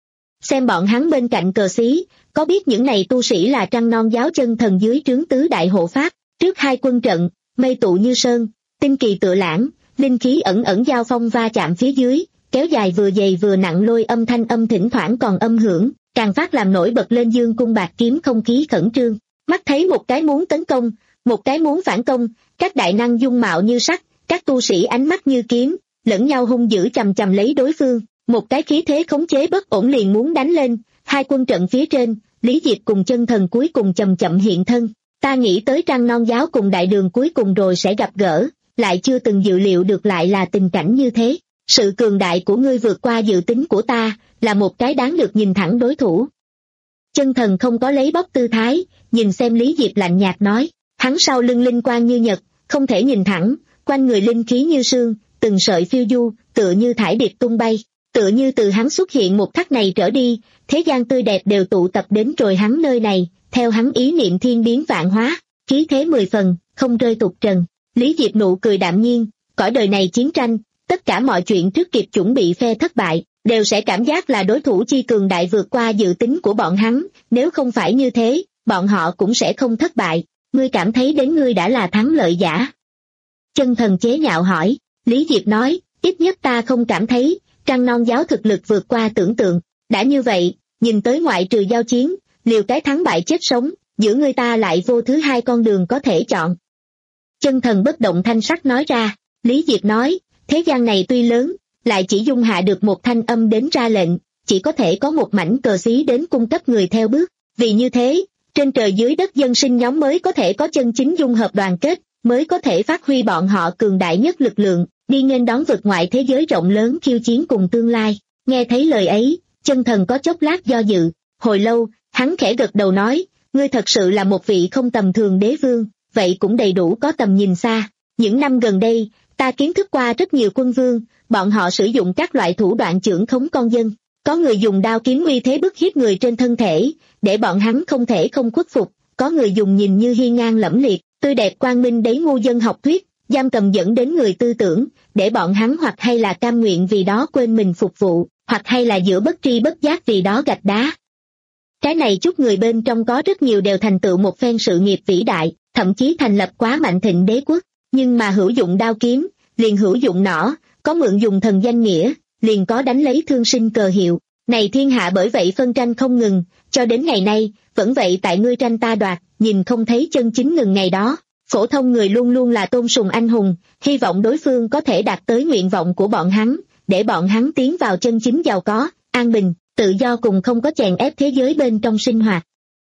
Xem bọn hắn bên cạnh cờ xí, có biết những này tu sĩ là Trăng Non giáo chân thần dưới trướng tứ đại hộ pháp, trước hai quân trận, mây tụ như sơn, tinh kỳ tựa lãng, linh khí ẩn ẩn giao phong va chạm phía dưới, kéo dài vừa dày vừa nặng lôi âm thanh âm thỉnh thoảng còn âm hưởng, càng phát làm nổi bật lên dương cung bạc kiếm không khí khẩn trương. Mắt thấy một cái muốn tấn công, một cái muốn phản công, các đại năng dung mạo như sắt, các tu sĩ ánh mắt như kiếm, lẫn nhau hung dữ chầm chầm lấy đối phương, một cái khí thế khống chế bất ổn liền muốn đánh lên. Hai quân trận phía trên, Lý Diệp cùng chân thần cuối cùng chậm chậm hiện thân. Ta nghĩ tới Trăng Non giáo cùng đại đường cuối cùng rồi sẽ gặp gỡ, lại chưa từng dự liệu được lại là tình cảnh như thế. Sự cường đại của ngươi vượt qua dự tính của ta, là một cái đáng được nhìn thẳng đối thủ. Chân thần không có lấy bóc tư thái, nhìn xem Lý Diệp lạnh nhạt nói, hắn sau lưng linh quang như nhật, không thể nhìn thẳng, quanh người linh khí như sương, từng sợi phiêu du, tựa như thải điệp tung bay, tựa như từ hắn xuất hiện một khắc này trở đi, thế gian tươi đẹp đều tụ tập đến rồi hắn nơi này, theo hắn ý niệm thiên biến vạn hóa, khí thế mười phần, không rơi tục trần. Lý Diệp nụ cười đạm nhiên, cõi đời này chiến tranh, tất cả mọi chuyện trước kịp chuẩn bị phe thất bại, đều sẽ cảm giác là đối thủ chi cường đại vượt qua dự tính của bọn hắn, nếu không phải như thế, bọn họ cũng sẽ không thất bại. Ngươi cảm thấy đến ngươi đã là thắng lợi giả? Chân thần chế nhạo hỏi. Lý Diệp nói, ít nhất ta không cảm thấy, Trăng Non giáo thực lực vượt qua tưởng tượng. Đã như vậy, nhìn tới ngoại trừ giao chiến, liều cái thắng bại chết sống, giữa ngươi ta lại vô thứ hai con đường có thể chọn. Chân thần bất động thanh sắc nói ra. Lý Diệp nói, thế gian này tuy lớn, lại chỉ dung hạ được một thanh âm đến ra lệnh, chỉ có thể có một mảnh cờ xí đến cung cấp người theo bước. Vì như thế, trên trời dưới đất dân sinh nhóm mới có thể có chân chính dung hợp đoàn kết, mới có thể phát huy bọn họ cường đại nhất lực lượng, đi nghênh đón vượt ngoại thế giới rộng lớn khiêu chiến cùng tương lai. Nghe thấy lời ấy, chân thần có chốc lát do dự, hồi lâu, hắn khẽ gật đầu nói, ngươi thật sự là một vị không tầm thường đế vương, vậy cũng đầy đủ có tầm nhìn xa. Những năm gần đây, ta kiến thức qua rất nhiều quân vương, bọn họ sử dụng các loại thủ đoạn chưởng khống con dân. Có người dùng đao kiếm uy thế bức hiếp người trên thân thể, để bọn hắn không thể không khuất phục. Có người dùng nhìn như hiên ngang lẫm liệt, tươi đẹp quang minh đấy ngu dân học thuyết, giam cầm dẫn đến người tư tưởng, để bọn hắn hoặc hay là cam nguyện vì đó quên mình phục vụ, hoặc hay là giữa bất tri bất giác vì đó gạch đá. Cái này chút người bên trong có rất nhiều đều thành tựu một phen sự nghiệp vĩ đại, thậm chí thành lập quá mạnh thịnh đế quốc, nhưng mà hữu dụng đao kiếm, liền hữu dụng nỏ, có mượn dùng thần danh nghĩa, liền có đánh lấy thương sinh cờ hiệu. Này thiên hạ bởi vậy phân tranh không ngừng, cho đến ngày nay, vẫn vậy tại ngươi tranh ta đoạt, nhìn không thấy chân chính ngừng ngày đó. Phổ thông người luôn luôn là tôn sùng anh hùng, hy vọng đối phương có thể đạt tới nguyện vọng của bọn hắn, để bọn hắn tiến vào chân chính giàu có, an bình, tự do cùng không có chèn ép thế giới bên trong sinh hoạt.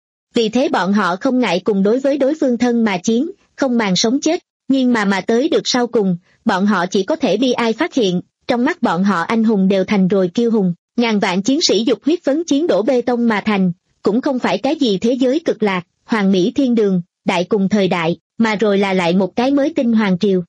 Vì thế bọn họ không ngại cùng đối với đối phương thân mà chiến, không màng sống chết, nhưng mà mà tới được sau cùng, bọn họ chỉ có thể bi ai phát hiện, trong mắt bọn họ anh hùng đều thành rồi kiêu hùng, ngàn vạn chiến sĩ dục huyết phấn chiến đổ bê tông mà thành, cũng không phải cái gì thế giới cực lạc, hoàn mỹ thiên đường, đại cùng thời đại, mà rồi là lại một cái mới tinh hoàng triều.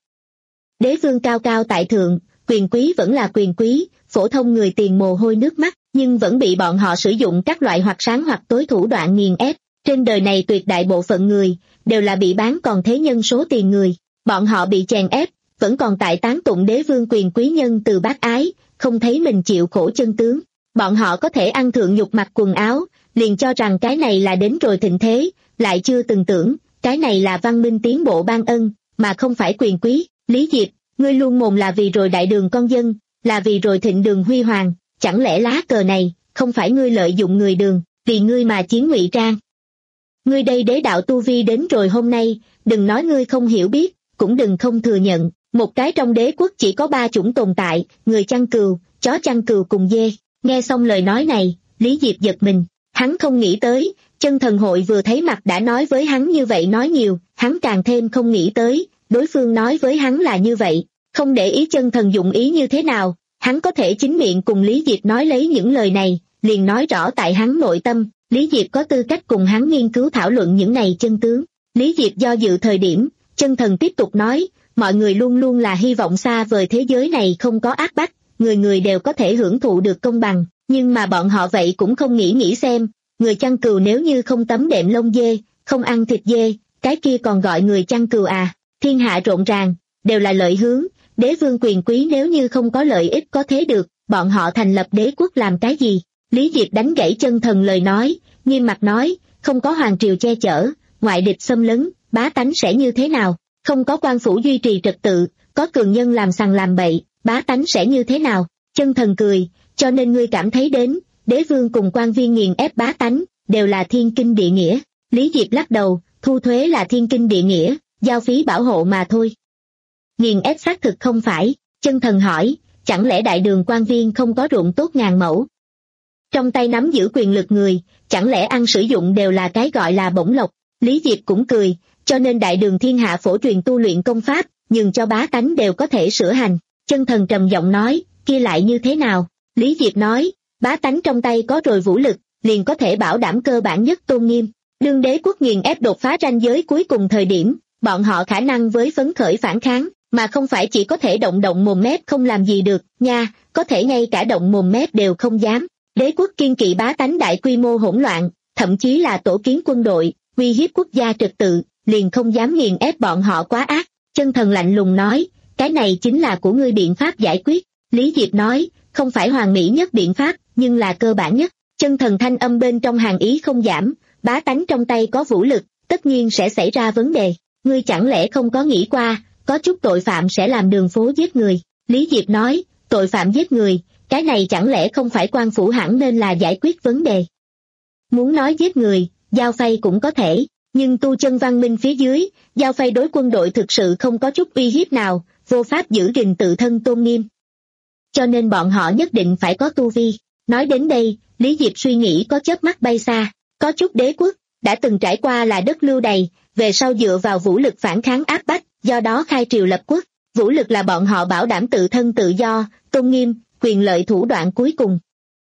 Đế vương cao cao tại thượng, quyền quý vẫn là quyền quý, phổ thông người tiền mồ hôi nước mắt, nhưng vẫn bị bọn họ sử dụng các loại hoặc sáng hoặc tối thủ đoạn nghiền ép. Trên đời này tuyệt đại bộ phận người, đều là bị bán còn thế nhân số tiền người. Bọn họ bị chèn ép, vẫn còn tại tán tụng đế vương quyền quý nhân từ bác ái, không thấy mình chịu khổ chân tướng. Bọn họ có thể ăn thượng nhục mặc quần áo, liền cho rằng cái này là đến rồi thịnh thế, lại chưa từng tưởng, cái này là văn minh tiến bộ ban ân, mà không phải quyền quý. Lý Diệp, ngươi luôn mồm là vì rồi đại đường con dân, là vì rồi thịnh đường huy hoàng, chẳng lẽ lá cờ này, không phải ngươi lợi dụng người đường, vì ngươi mà chiến ngụy trang. Ngươi đây đế đạo tu vi đến rồi hôm nay, đừng nói ngươi không hiểu biết, cũng đừng không thừa nhận, một cái trong đế quốc chỉ có ba chủng tồn tại, người chăn cừu, chó chăn cừu cùng dê. Nghe xong lời nói này, Lý Diệp giật mình, hắn không nghĩ tới, chân thần hội vừa thấy mặt đã nói với hắn như vậy nói nhiều, hắn càng thêm không nghĩ tới, đối phương nói với hắn là như vậy, không để ý chân thần dụng ý như thế nào, hắn có thể chính miệng cùng Lý Diệp nói lấy những lời này, liền nói rõ tại hắn nội tâm, Lý Diệp có tư cách cùng hắn nghiên cứu thảo luận những này chân tướng. Lý Diệp do dự thời điểm, chân thần tiếp tục nói, mọi người luôn luôn là hy vọng xa vời thế giới này không có áp bách, người người đều có thể hưởng thụ được công bằng, nhưng mà bọn họ vậy cũng không nghĩ nghĩ xem, người chăn cừu nếu như không tắm đệm lông dê, không ăn thịt dê, cái kia còn gọi người chăn cừu à, thiên hạ rộn ràng, đều là lợi hướng, đế vương quyền quý nếu như không có lợi ích có thế được, bọn họ thành lập đế quốc làm cái gì? Lý Diệp đánh gãy chân thần lời nói, nghiêm mặt nói, không có hoàng triều che chở, ngoại địch xâm lấn, bá tánh sẽ như thế nào? Không có quan phủ duy trì trật tự, có cường nhân làm sằng làm bậy, bá tánh sẽ như thế nào? Chân thần cười, cho nên ngươi cảm thấy đến, đế vương cùng quan viên nghiền ép bá tánh, đều là thiên kinh địa nghĩa. Lý Diệp lắc đầu, thu thuế là thiên kinh địa nghĩa, giao phí bảo hộ mà thôi. Nghiền ép xác thực không phải, chân thần hỏi, chẳng lẽ đại đường quan viên không có ruộng tốt ngàn mẫu? Trong tay nắm giữ quyền lực người, chẳng lẽ ăn sử dụng đều là cái gọi là bổng lộc? Lý Diệp cũng cười, cho nên đại đường thiên hạ phổ truyền tu luyện công pháp, nhưng cho bá tánh đều có thể sửa hành. Chân thần trầm giọng nói, kia lại như thế nào? Lý Diệp nói, bá tánh trong tay có rồi vũ lực, liền có thể bảo đảm cơ bản nhất tôn nghiêm. Đương đế quốc nghiền ép đột phá ranh giới cuối cùng thời điểm, bọn họ khả năng với phấn khởi phản kháng, mà không phải chỉ có thể động động mồm mép không làm gì được, nha, có thể ngay cả động mồm mép đều không dám. Đế quốc kiên kỵ bá tánh đại quy mô hỗn loạn, thậm chí là tổ kiến quân đội, uy hiếp quốc gia trật tự, liền không dám nghiền ép bọn họ quá ác. Chân thần lạnh lùng nói, cái này chính là của ngươi biện pháp giải quyết. Lý Diệp nói, không phải hoàn mỹ nhất biện pháp, nhưng là cơ bản nhất. Chân thần thanh âm bên trong hàng ý không giảm, bá tánh trong tay có vũ lực, tất nhiên sẽ xảy ra vấn đề. Ngươi chẳng lẽ không có nghĩ qua, có chút tội phạm sẽ làm đường phố giết người. Lý Diệp nói, tội phạm giết người, cái này chẳng lẽ không phải quan phủ hẳn nên là giải quyết vấn đề. Muốn nói giết người, giao phay cũng có thể, nhưng tu chân văn minh phía dưới, giao phay đối quân đội thực sự không có chút uy hiếp nào, vô pháp giữ gìn tự thân tôn nghiêm. Cho nên bọn họ nhất định phải có tu vi. Nói đến đây, Lý Diệp suy nghĩ có chớp mắt bay xa, có chút đế quốc, đã từng trải qua là đất lưu đày, về sau dựa vào vũ lực phản kháng áp bách, do đó khai triều lập quốc. Vũ lực là bọn họ bảo đảm tự thân tự do, tôn nghiêm, quyền lợi thủ đoạn cuối cùng.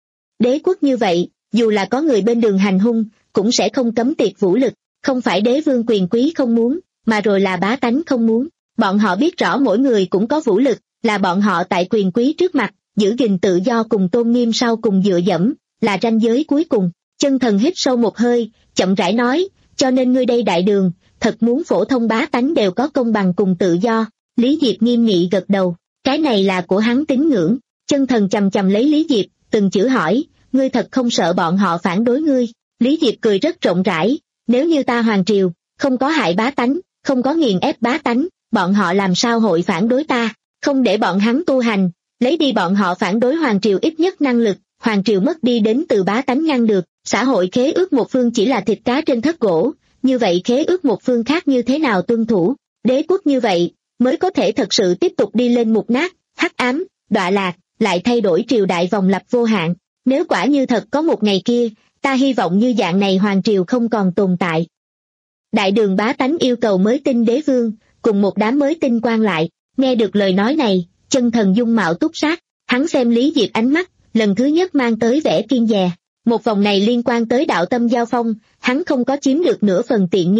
Đế quốc như vậy, dù là có người bên đường hành hung, cũng sẽ không cấm tiệt vũ lực, không phải đế vương quyền quý không muốn, mà rồi là bá tánh không muốn. Bọn họ biết rõ mỗi người cũng có vũ lực, là bọn họ tại quyền quý trước mặt, giữ gìn tự do cùng tôn nghiêm sau cùng dựa dẫm, là ranh giới cuối cùng. Chân thần hít sâu một hơi, chậm rãi nói, cho nên ngươi đây đại đường, thật muốn phổ thông bá tánh đều có công bằng cùng tự do. Lý Diệp nghiêm nghị gật đầu, cái này là của hắn tín ngưỡng. Chân thần chầm chầm lấy Lý Diệp, từng chữ hỏi, ngươi thật không sợ bọn họ phản đối ngươi? Lý Diệp cười rất rộng rãi, nếu như ta hoàng triều, không có hại bá tánh, không có nghiền ép bá tánh, bọn họ làm sao hội phản đối ta? Không để bọn hắn tu hành, lấy đi bọn họ phản đối hoàng triều ít nhất năng lực, hoàng triều mất đi đến từ bá tánh ngăn được. Xã hội khế ước một phương chỉ là thịt cá trên thất gỗ, như vậy khế ước một phương khác như thế nào tuân thủ? Đế quốc như vậy, mới có thể thật sự tiếp tục đi lên mục nát, hắc ám, đọa lạc, lại thay đổi triều đại vòng lặp vô hạn. Nếu quả như thật có một ngày kia, ta hy vọng như dạng này hoàng triều không còn tồn tại. Đại đường bá tánh yêu cầu mới tinh đế vương, cùng một đám mới tinh quan lại. Nghe được lời nói này, chân thần dung mạo túc sát, hắn xem Lý Diệp ánh mắt, lần thứ nhất mang tới vẻ kiên dè. Một vòng này liên quan tới đạo tâm giao phong, hắn không có chiếm được nửa phần tiện nghi.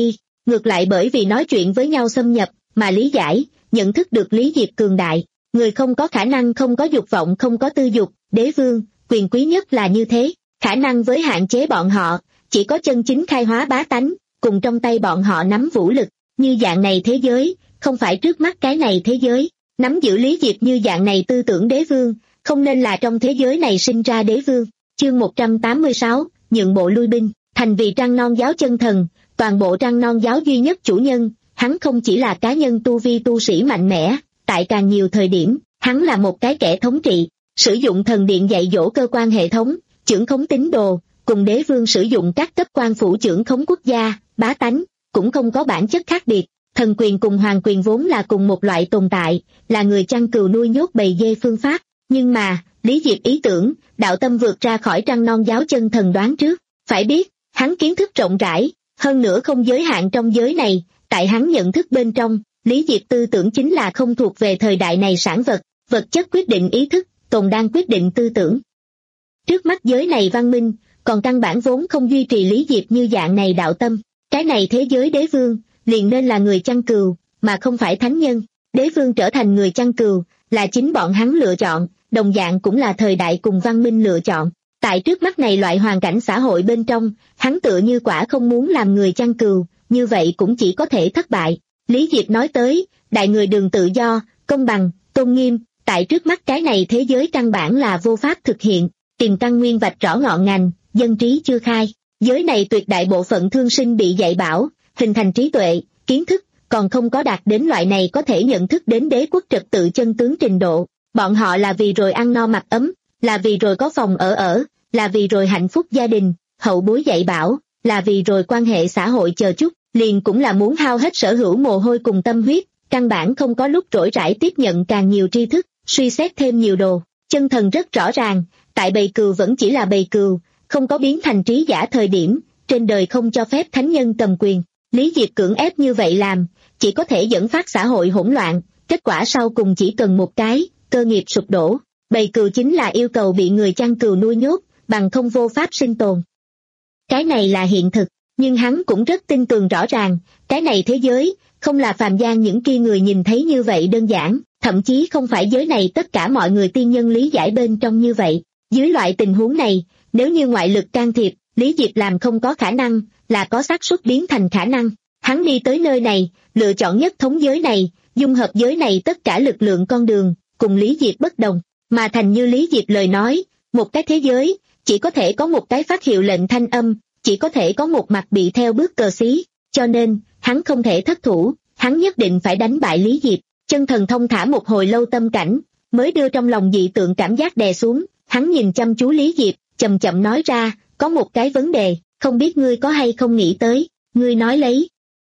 ngược lại bởi vì nói chuyện với nhau xâm nhập, mà lý giải, nhận thức được Lý Diệp cường đại. Người không có khả năng không có dục vọng không có tư dục, đế vương, quyền quý nhất là như thế, khả năng với hạn chế bọn họ, chỉ có chân chính khai hóa bá tánh, cùng trong tay bọn họ nắm vũ lực, như dạng này thế giới, không phải trước mắt cái này thế giới, nắm giữ Lý Diệp như dạng này tư tưởng đế vương, không nên là trong thế giới này sinh ra đế vương. Chương một trăm tám mươi sáu, nhượng bộ lui binh, thành vì Trăng Non giáo chân thần, toàn bộ Trăng Non giáo duy nhất chủ nhân, hắn không chỉ là cá nhân tu vi tu sĩ mạnh mẽ, tại càng nhiều thời điểm, hắn là một cái kẻ thống trị, sử dụng thần điện dạy dỗ cơ quan hệ thống, trưởng khống tín đồ, cùng đế vương sử dụng các cấp quan phủ trưởng khống quốc gia, bá tánh, cũng không có bản chất khác biệt. Thần quyền cùng hoàng quyền vốn là cùng một loại tồn tại, là người chăn cừu nuôi nhốt bầy dê phương pháp, nhưng mà, Lý Diệp ý tưởng, đạo tâm vượt ra khỏi Trăng Non giáo chân thần đoán trước, phải biết, hắn kiến thức rộng rãi, hơn nữa không giới hạn trong giới này, tại hắn nhận thức bên trong, Lý Diệp tư tưởng chính là không thuộc về thời đại này sản vật, vật chất quyết định ý thức, tồn đang quyết định tư tưởng. Trước mắt giới này văn minh, còn căn bản vốn không duy trì Lý Diệp như dạng này đạo tâm, cái này thế giới đế vương, liền nên là người chăn cừu, mà không phải thánh nhân. Đế vương trở thành người chăn cừu, là chính bọn hắn lựa chọn, đồng dạng cũng là thời đại cùng văn minh lựa chọn. Tại trước mắt này loại hoàn cảnh xã hội bên trong, hắn tựa như quả không muốn làm người chăn cừu, như vậy cũng chỉ có thể thất bại. Lý Diệp nói tới, đại người đường tự do, công bằng, tôn nghiêm, tại trước mắt cái này thế giới căn bản là vô pháp thực hiện, tìm căn nguyên vạch rõ ngọn ngành, dân trí chưa khai. Giới này tuyệt đại bộ phận thương sinh bị dạy bảo, hình thành trí tuệ, kiến thức, còn không có đạt đến loại này có thể nhận thức đến đế quốc trật tự chân tướng trình độ. Bọn họ là vì rồi ăn no mặc ấm, là vì rồi có phòng ở ở, là vì rồi hạnh phúc gia đình, hậu bối dạy bảo, là vì rồi quan hệ xã hội chờ chút, liền cũng là muốn hao hết sở hữu mồ hôi cùng tâm huyết, căn bản không có lúc rỗi rãi tiếp nhận càng nhiều tri thức, suy xét thêm nhiều đồ. Chân thần rất rõ ràng, tại bầy cừu vẫn chỉ là bầy cừu, không có biến thành trí giả thời điểm, trên đời không cho phép thánh nhân cầm quyền. Lý Diệp cưỡng ép như vậy làm, chỉ có thể dẫn phát xã hội hỗn loạn, kết quả sau cùng chỉ cần một cái, cơ nghiệp sụp đổ. Bầy cừu chính là yêu cầu bị người chăn cừu nuôi nhốt, bằng không vô pháp sinh tồn. Cái này là hiện thực, nhưng hắn cũng rất tin tưởng rõ ràng, cái này thế giới, không là phàm gian những kia người nhìn thấy như vậy đơn giản, thậm chí không phải giới này tất cả mọi người tiên nhân lý giải bên trong như vậy. Dưới loại tình huống này, nếu như ngoại lực can thiệp, Lý Diệp làm không có khả năng, là có xác suất biến thành khả năng. Hắn đi tới nơi này, lựa chọn nhất thống giới này, dung hợp giới này tất cả lực lượng con đường, cùng Lý Diệp bất đồng, mà thành như Lý Diệp lời nói, một cái thế giới, chỉ có thể có một cái phát hiệu lệnh thanh âm, chỉ có thể có một mặt bị theo bước cờ xí, cho nên, hắn không thể thất thủ, hắn nhất định phải đánh bại Lý Diệp. Chân thần thông thả một hồi lâu tâm cảnh, mới đưa trong lòng dị tượng cảm giác đè xuống, hắn nhìn chăm chú Lý Diệp, chậm chậm nói ra, có một cái vấn đề, không biết ngươi có hay không nghĩ tới, ngươi nói lấy.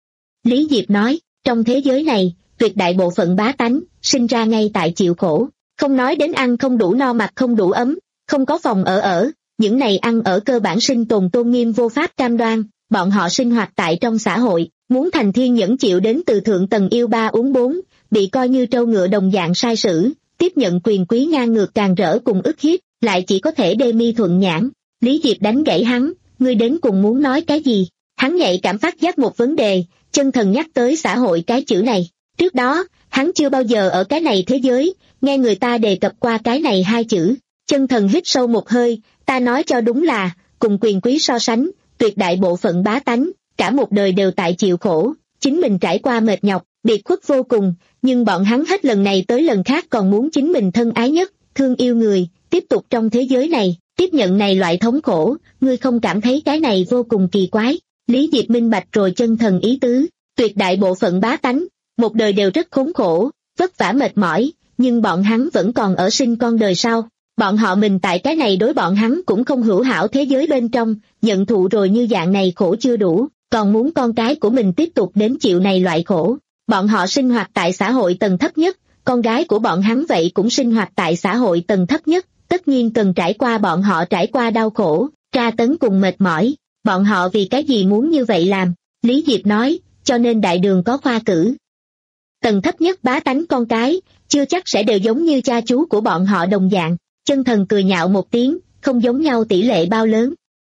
Lý Diệp nói, trong thế giới này, tuyệt đại bộ phận bá tánh, sinh ra ngay tại chịu khổ, không nói đến ăn không đủ no mặc không đủ ấm, không có phòng ở ở, những này ăn ở cơ bản sinh tồn tôn nghiêm vô pháp cam đoan, bọn họ sinh hoạt tại trong xã hội, muốn thành thiên nhẫn chịu đến từ thượng tầng yêu ba uống bốn, bị coi như trâu ngựa đồng dạng sai sử, tiếp nhận quyền quý ngang ngược càng rỡ cùng ức hiếp, lại chỉ có thể đê mi thuận nhãn. Lý Diệp đánh gãy hắn, ngươi đến cùng muốn nói cái gì? Hắn nhạy cảm phát giác một vấn đề, chân thần nhắc tới xã hội cái chữ này. Trước đó, hắn chưa bao giờ ở cái này thế giới, nghe người ta đề cập qua cái này hai chữ. Chân thần hít sâu một hơi, ta nói cho đúng là, cùng quyền quý so sánh, tuyệt đại bộ phận bá tánh, cả một đời đều tại chịu khổ, chính mình trải qua mệt nhọc, biệt khuất vô cùng, nhưng bọn hắn hết lần này tới lần khác còn muốn chính mình thân ái nhất, thương yêu người, tiếp tục trong thế giới này, tiếp nhận này loại thống khổ, ngươi không cảm thấy cái này vô cùng kỳ quái. Lý Diệp minh bạch rồi chân thần ý tứ, tuyệt đại bộ phận bá tánh, một đời đều rất khốn khổ, vất vả mệt mỏi, nhưng bọn hắn vẫn còn ở sinh con đời sau. Bọn họ mình tại cái này đối bọn hắn cũng không hữu hảo thế giới bên trong, nhận thụ rồi như dạng này khổ chưa đủ, còn muốn con cái của mình tiếp tục đến chịu này loại khổ. Bọn họ sinh hoạt tại xã hội tầng thấp nhất, con gái của bọn hắn vậy cũng sinh hoạt tại xã hội tầng thấp nhất, tất nhiên cần trải qua bọn họ trải qua đau khổ, tra tấn cùng mệt mỏi. Bọn họ vì cái gì muốn như vậy làm? Lý Diệp nói, cho nên đại đường có khoa cử. Tầng thấp nhất bá tánh con cái, chưa chắc sẽ đều giống như cha chú của bọn họ đồng dạng. Chân thần cười nhạo một tiếng, không giống nhau tỷ lệ bao lớn.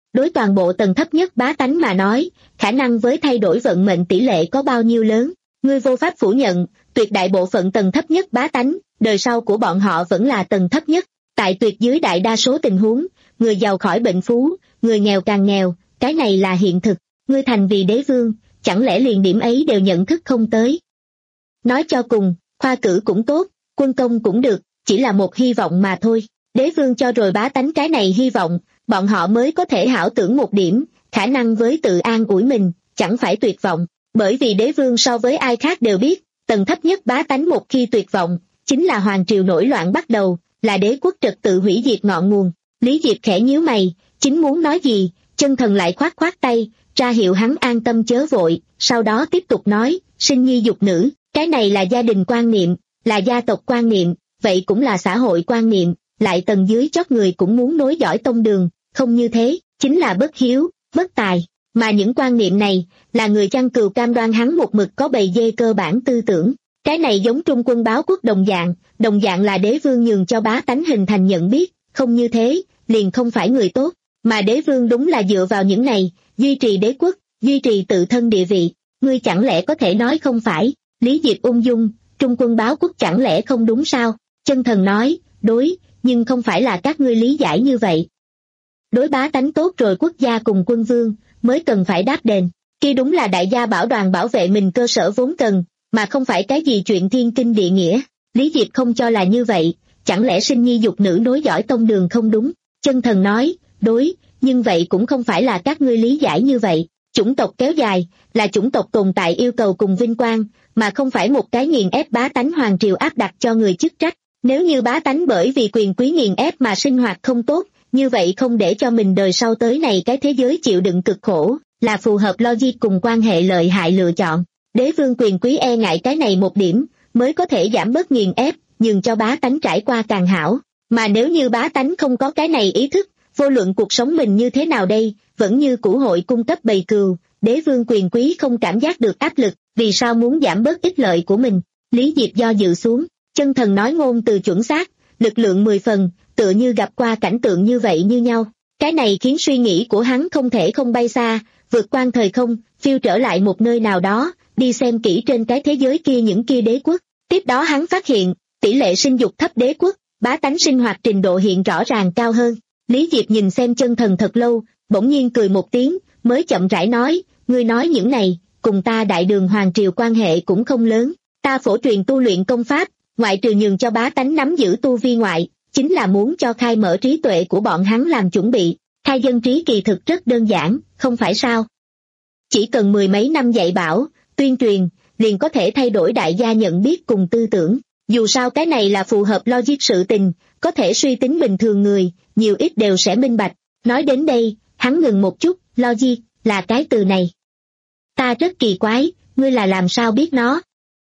Đối toàn bộ tầng thấp nhất bá tánh mà nói, khả năng với thay đổi vận mệnh tỷ lệ có bao nhiêu lớn, ngươi vô pháp phủ nhận, tuyệt đại bộ phận tầng thấp nhất bá tánh, đời sau của bọn họ vẫn là tầng thấp nhất, tại tuyệt dưới đại đa số tình huống, người giàu khỏi bệnh phú, người nghèo càng nghèo, cái này là hiện thực, ngươi thành vì đế vương, chẳng lẽ liền điểm ấy đều nhận thức không tới. Nói cho cùng, khoa cử cũng tốt, quân công cũng được, chỉ là một hy vọng mà thôi, đế vương cho rồi bá tánh cái này hy vọng, bọn họ mới có thể hảo tưởng một điểm, khả năng với tự an ủi mình, chẳng phải tuyệt vọng, bởi vì đế vương so với ai khác đều biết, tầng thấp nhất bá tánh một khi tuyệt vọng, chính là hoàng triều nổi loạn bắt đầu, là đế quốc trật tự hủy diệt ngọn nguồn. Lý Diệp khẽ nhíu mày, chính muốn nói gì, Chân Thần lại khoát khoát tay, ra hiệu hắn an tâm chớ vội, sau đó tiếp tục nói, sinh nhi dục nữ, cái này là gia đình quan niệm, là gia tộc quan niệm, vậy cũng là xã hội quan niệm, lại tầng dưới chót người cũng muốn nối dõi tông đường, không như thế, chính là bất hiếu, bất tài, mà những quan niệm này, là người chăn cừu cam đoan hắn một mực có bầy dê cơ bản tư tưởng. Cái này giống Trung Quân báo quốc đồng dạng, đồng dạng là đế vương nhường cho bá tánh hình thành nhận biết, không như thế, liền không phải người tốt, mà đế vương đúng là dựa vào những này, duy trì đế quốc, duy trì tự thân địa vị, ngươi chẳng lẽ có thể nói không phải, Lý Diệp ung dung, Trung Quân báo quốc chẳng lẽ không đúng sao, Chân Thần nói, đối, nhưng không phải là các ngươi lý giải như vậy. Đối bá tánh tốt rồi quốc gia cùng quân vương, mới cần phải đáp đền, kia đúng là đại gia bảo đoàn bảo vệ mình cơ sở vốn cần, mà không phải cái gì chuyện thiên kinh địa nghĩa. Lý Diệp không cho là như vậy, chẳng lẽ sinh nhi dục nữ nối dõi tông đường không đúng? Chân Thần nói, đối, nhưng vậy cũng không phải là các ngươi lý giải như vậy. Chủng tộc kéo dài, là chủng tộc tồn tại yêu cầu cùng vinh quang, mà không phải một cái nghiền ép bá tánh hoàng triều áp đặt cho người chức trách. Nếu như bá tánh bởi vì quyền quý nghiền ép mà sinh hoạt không tốt, như vậy không để cho mình đời sau tới này cái thế giới chịu đựng cực khổ, là phù hợp logic cùng quan hệ lợi hại lựa chọn. Đế vương quyền quý e ngại cái này một điểm, mới có thể giảm bớt nghiền ép, nhường cho bá tánh trải qua càng hảo. Mà nếu như bá tánh không có cái này ý thức, vô luận cuộc sống mình như thế nào đây, vẫn như cũ hội cung cấp bầy cừu, đế vương quyền quý không cảm giác được áp lực, vì sao muốn giảm bớt ích lợi của mình. Lý Diệp do dự xuống, Chân Thần nói ngôn từ chuẩn xác, lực lượng mười phần, tựa như gặp qua cảnh tượng như vậy như nhau. Cái này khiến suy nghĩ của hắn không thể không bay xa, vượt qua thời không, phiêu trở lại một nơi nào đó, đi xem kỹ trên cái thế giới kia những kia đế quốc. Tiếp đó hắn phát hiện, tỷ lệ sinh dục thấp đế quốc, bá tánh sinh hoạt trình độ hiện rõ ràng cao hơn. Lý Diệp nhìn xem Chân Thần thật lâu, bỗng nhiên cười một tiếng, mới chậm rãi nói, ngươi nói những này, cùng ta đại đường hoàng triều quan hệ cũng không lớn. Ta phổ truyền tu luyện công pháp, ngoại trừ nhường cho bá tánh nắm giữ tu vi ngoại, chính là muốn cho khai mở trí tuệ của bọn hắn làm chuẩn bị. Khai dân trí kỳ thực rất đơn giản, không phải sao? Chỉ cần mười mấy năm dạy bảo, tuyên truyền, liền có thể thay đổi đại gia nhận biết cùng tư tưởng. Dù sao cái này là phù hợp logic sự tình, có thể suy tính bình thường người, nhiều ít đều sẽ minh bạch. Nói đến đây, hắn ngừng một chút, logic, là cái từ này. Ta rất kỳ quái, ngươi là làm sao biết nó?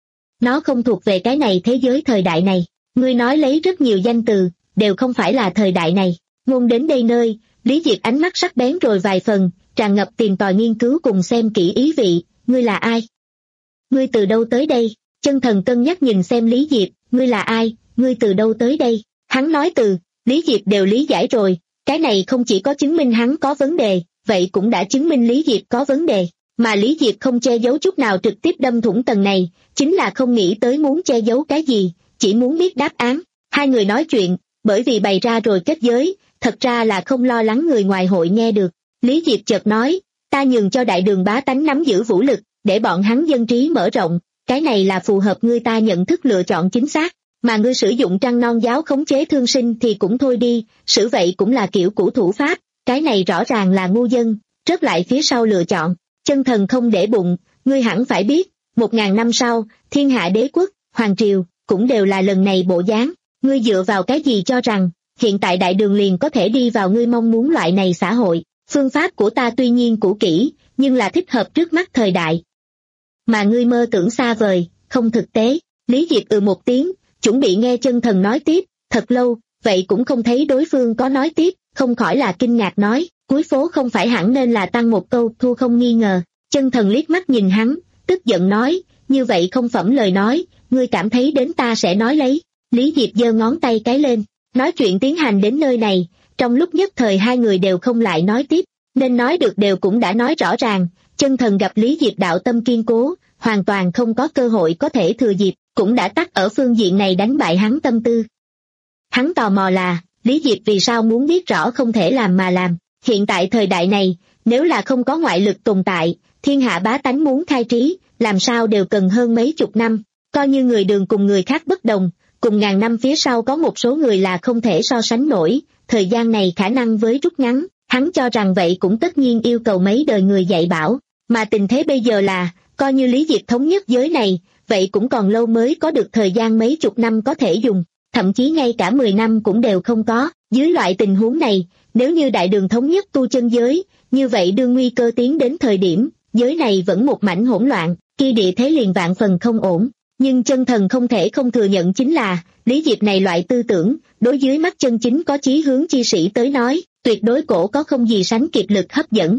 Nó không thuộc về cái này thế giới thời đại này. Ngươi nói lấy rất nhiều danh từ, đều không phải là thời đại này. Ngôn đến đây nơi, Lý Diệp ánh mắt sắc bén rồi vài phần, tràn ngập tìm tòi nghiên cứu cùng xem kỹ ý vị, ngươi là ai? Ngươi từ đâu tới đây? Chân Thần cân nhắc nhìn xem Lý Diệp, ngươi là ai, ngươi từ đâu tới đây? Hắn nói từ, Lý Diệp đều lý giải rồi, cái này không chỉ có chứng minh hắn có vấn đề, vậy cũng đã chứng minh Lý Diệp có vấn đề, mà Lý Diệp không che giấu chút nào trực tiếp đâm thủng tầng này, chính là không nghĩ tới muốn che giấu cái gì, chỉ muốn biết đáp án. Hai người nói chuyện, bởi vì bày ra rồi kết giới, thật ra là không lo lắng người ngoài hội nghe được. Lý Diệp chợt nói, ta nhường cho đại đường bá tánh nắm giữ vũ lực, để bọn hắn dân trí mở rộng, cái này là phù hợp ngươi ta nhận thức lựa chọn chính xác, mà ngươi sử dụng trăng non giáo khống chế thương sinh thì cũng thôi đi, xử vậy cũng là kiểu cũ thủ pháp, cái này rõ ràng là ngu dân, rớt lại phía sau lựa chọn. Chân Thần không để bụng, ngươi hẳn phải biết, một ngàn năm sau, thiên hạ đế quốc, hoàng triều, cũng đều là lần này bộ dáng, ngươi dựa vào cái gì cho rằng, hiện tại đại đường liền có thể đi vào ngươi mong muốn loại này xã hội, phương pháp của ta tuy nhiên cũ kỹ, nhưng là thích hợp trước mắt thời đại. Mà ngươi mơ tưởng xa vời, không thực tế. Lý Diệp ừ một tiếng, chuẩn bị nghe Chân Thần nói tiếp, thật lâu, vậy cũng không thấy đối phương có nói tiếp, không khỏi là kinh ngạc nói, cuối phố không phải hẳn nên là tăng một câu, thua không nghi ngờ. Chân Thần liếc mắt nhìn hắn, tức giận nói, như vậy không phẩm lời nói, ngươi cảm thấy đến ta sẽ nói lấy. Lý Diệp giơ ngón tay cái lên, nói chuyện tiến hành đến nơi này, trong lúc nhất thời hai người đều không lại nói tiếp. Nên nói được đều cũng đã nói rõ ràng, chân thần gặp Lý Diệp đạo tâm kiên cố, hoàn toàn không có cơ hội có thể thừa dịp, cũng đã tắt ở phương diện này đánh bại hắn tâm tư. Hắn tò mò là, Lý Diệp vì sao muốn biết rõ không thể làm mà làm. Hiện tại thời đại này, nếu là không có ngoại lực tồn tại, thiên hạ bá tánh muốn khai trí, làm sao đều cần hơn mấy chục năm, coi như người Đường cùng người khác bất đồng, cùng ngàn năm phía sau có một số người là không thể so sánh nổi, thời gian này khả năng với rút ngắn, hắn cho rằng vậy cũng tất nhiên yêu cầu mấy đời người dạy bảo, mà tình thế bây giờ là, coi như Lý Diệp thống nhất giới này, vậy cũng còn lâu mới có được thời gian mấy chục năm có thể dùng, thậm chí ngay cả mười năm cũng đều không có. Dưới loại tình huống này, nếu như Đại Đường thống nhất tu chân giới, như vậy đương nguy cơ tiến đến thời điểm, giới này vẫn một mảnh hỗn loạn, kia địa thế liền vạn phần không ổn. Nhưng chân thần không thể không thừa nhận chính là, Lý Diệp này loại tư tưởng, đối dưới mắt chân chính có chí hướng chi sĩ tới nói, tuyệt đối cổ có không gì sánh kịp lực hấp dẫn.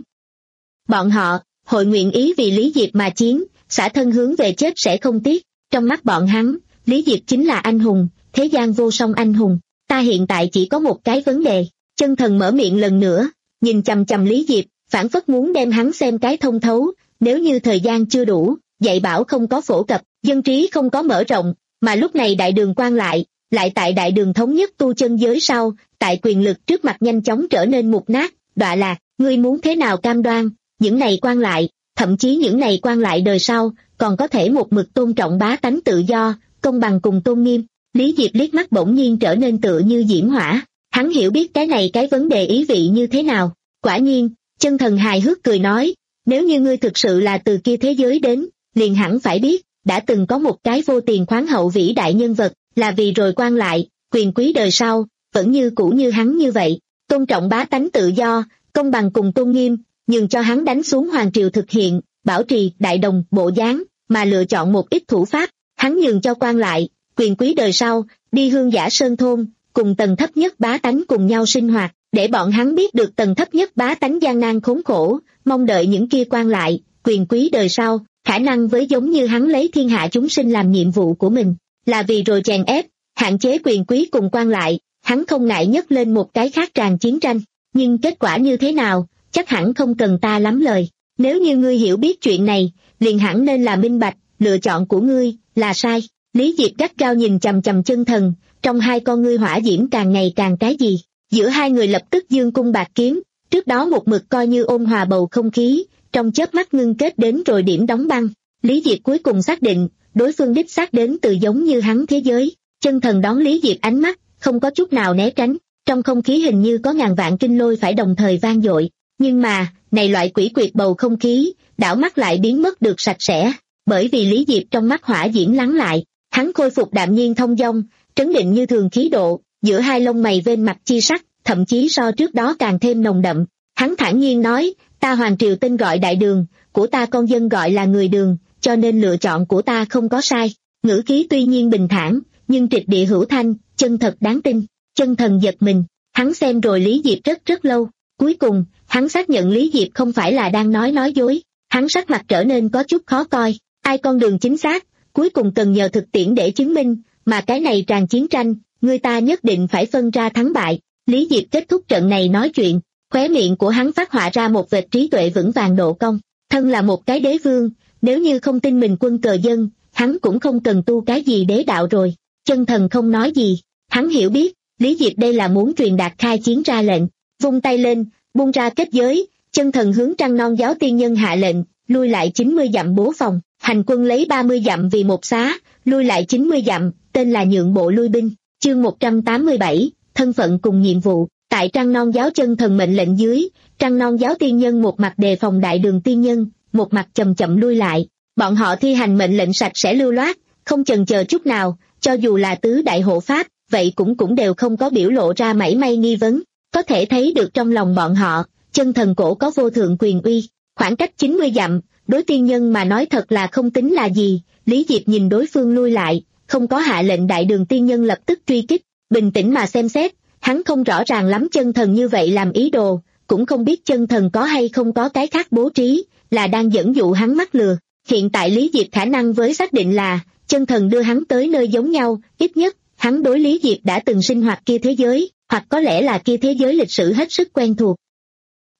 Bọn họ, hội nguyện ý vì Lý Diệp mà chiến, xả thân hướng về chết sẽ không tiếc, trong mắt bọn hắn, Lý Diệp chính là anh hùng, thế gian vô song anh hùng. Ta hiện tại chỉ có một cái vấn đề, chân thần mở miệng lần nữa, nhìn chằm chằm Lý Diệp, phản phất muốn đem hắn xem cái thông thấu, nếu như thời gian chưa đủ, dạy bảo không có phổ cập, dân trí không có mở rộng, mà lúc này Đại Đường quan lại, lại tại Đại Đường thống nhất tu chân giới sau, tại quyền lực trước mặt nhanh chóng trở nên mục nát, đọa lạc, ngươi muốn thế nào cam đoan, những này quan lại, thậm chí những này quan lại đời sau, còn có thể một mực tôn trọng bá tánh tự do, công bằng cùng tôn nghiêm. Lý Diệp liếc mắt bỗng nhiên trở nên tựa như diễm hỏa, hắn hiểu biết cái này cái vấn đề ý vị như thế nào. Quả nhiên, chân thần hài hước cười nói, nếu như ngươi thực sự là từ kia thế giới đến, liền hẳn phải biết, đã từng có một cái vô tiền khoáng hậu vĩ đại nhân vật, là vì rồi quan lại, quyền quý đời sau, vẫn như cũ như hắn như vậy, tôn trọng bá tánh tự do, công bằng cùng tôn nghiêm, nhường cho hắn đánh xuống hoàng triều thực hiện, bảo trì đại đồng bộ dáng, mà lựa chọn một ít thủ pháp, hắn nhường cho quan lại, quyền quý đời sau, đi hương giả sơn thôn, cùng tầng thấp nhất bá tánh cùng nhau sinh hoạt, để bọn hắn biết được tầng thấp nhất bá tánh gian nan khốn khổ, mong đợi những kia quan lại, quyền quý đời sau, khả năng với giống như hắn lấy thiên hạ chúng sinh làm nhiệm vụ của mình, là vì rồi chèn ép, hạn chế quyền quý cùng quan lại, hắn không ngại nhấc lên một cái khác tràn chiến tranh, nhưng kết quả như thế nào, chắc hẳn không cần ta lắm lời, nếu như ngươi hiểu biết chuyện này, liền hẳn nên là minh bạch, lựa chọn của ngươi, là sai. Lý Diệp gắt gao nhìn chằm chằm chân thần, trong hai con ngươi hỏa diễm càng ngày càng cái gì, giữa hai người lập tức dương cung bạc kiếm, trước đó một mực coi như ôn hòa bầu không khí, trong chớp mắt ngưng kết đến rồi điểm đóng băng. Lý Diệp cuối cùng xác định, đối phương đích xác đến từ giống như hắn thế giới, chân thần đón Lý Diệp ánh mắt, không có chút nào né tránh, trong không khí hình như có ngàn vạn kinh lôi phải đồng thời vang dội, nhưng mà, này loại quỷ quyệt bầu không khí, đảo mắt lại biến mất được sạch sẽ, bởi vì Lý Diệp trong mắt hỏa diễm lắng lại. Hắn khôi phục đạm nhiên thông dong, trấn định như thường khí độ, giữa hai lông mày vên mặt chi sắc, thậm chí so trước đó càng thêm nồng đậm. Hắn thản nhiên nói, ta hoàng triều tên gọi Đại Đường, của ta con dân gọi là người Đường, cho nên lựa chọn của ta không có sai. Ngữ khí tuy nhiên bình thản, nhưng trịch địa hữu thanh, chân thật đáng tin. Chân thần giật mình, hắn xem rồi Lý Diệp rất rất lâu. Cuối cùng, hắn xác nhận Lý Diệp không phải là đang nói nói dối. Hắn sắc mặt trở nên có chút khó coi, ai con đường chính xác, cuối cùng cần nhờ thực tiễn để chứng minh, mà cái này tràn chiến tranh, người ta nhất định phải phân ra thắng bại. Lý Diệp kết thúc trận này nói chuyện, khóe miệng của hắn phát họa ra một vệt trí tuệ vững vàng độ cong. Thân là một cái đế vương, nếu như không tin mình quân cờ dân, hắn cũng không cần tu cái gì đế đạo rồi. Chân thần không nói gì, hắn hiểu biết, Lý Diệp đây là muốn truyền đạt khai chiến ra lệnh, vung tay lên, buông ra kết giới, chân thần hướng Trăng Non giáo tiên nhân hạ lệnh, lui lại chín mươi dặm bố phòng. Hành quân lấy ba mươi dặm vì một xá, lui lại chín mươi dặm, tên là nhượng bộ lui binh. Chương một trăm tám mươi bảy, thân phận cùng nhiệm vụ. Tại Trăng Non giáo chân thần mệnh lệnh dưới, Trăng Non giáo tiên nhân một mặt đề phòng Đại Đường tiên nhân, một mặt chậm chậm lui lại. Bọn họ thi hành mệnh lệnh sạch sẽ lưu loát, không chần chờ chút nào, cho dù là tứ đại hộ pháp, vậy cũng cũng đều không có biểu lộ ra mảy may nghi vấn. Có thể thấy được trong lòng bọn họ, chân thần cổ có vô thượng quyền uy. Khoảng cách chín mươi dặm, đối tiên nhân mà nói thật là không tính là gì. Lý Diệp nhìn đối phương lui lại, không có hạ lệnh Đại Đường tiên nhân lập tức truy kích, bình tĩnh mà xem xét, hắn không rõ ràng lắm chân thần như vậy làm ý đồ, cũng không biết chân thần có hay không có cái khác bố trí, là đang dẫn dụ hắn mắc lừa. Hiện tại Lý Diệp khả năng với xác định là, chân thần đưa hắn tới nơi giống nhau, ít nhất, hắn đối Lý Diệp đã từng sinh hoạt kia thế giới, hoặc có lẽ là kia thế giới lịch sử hết sức quen thuộc.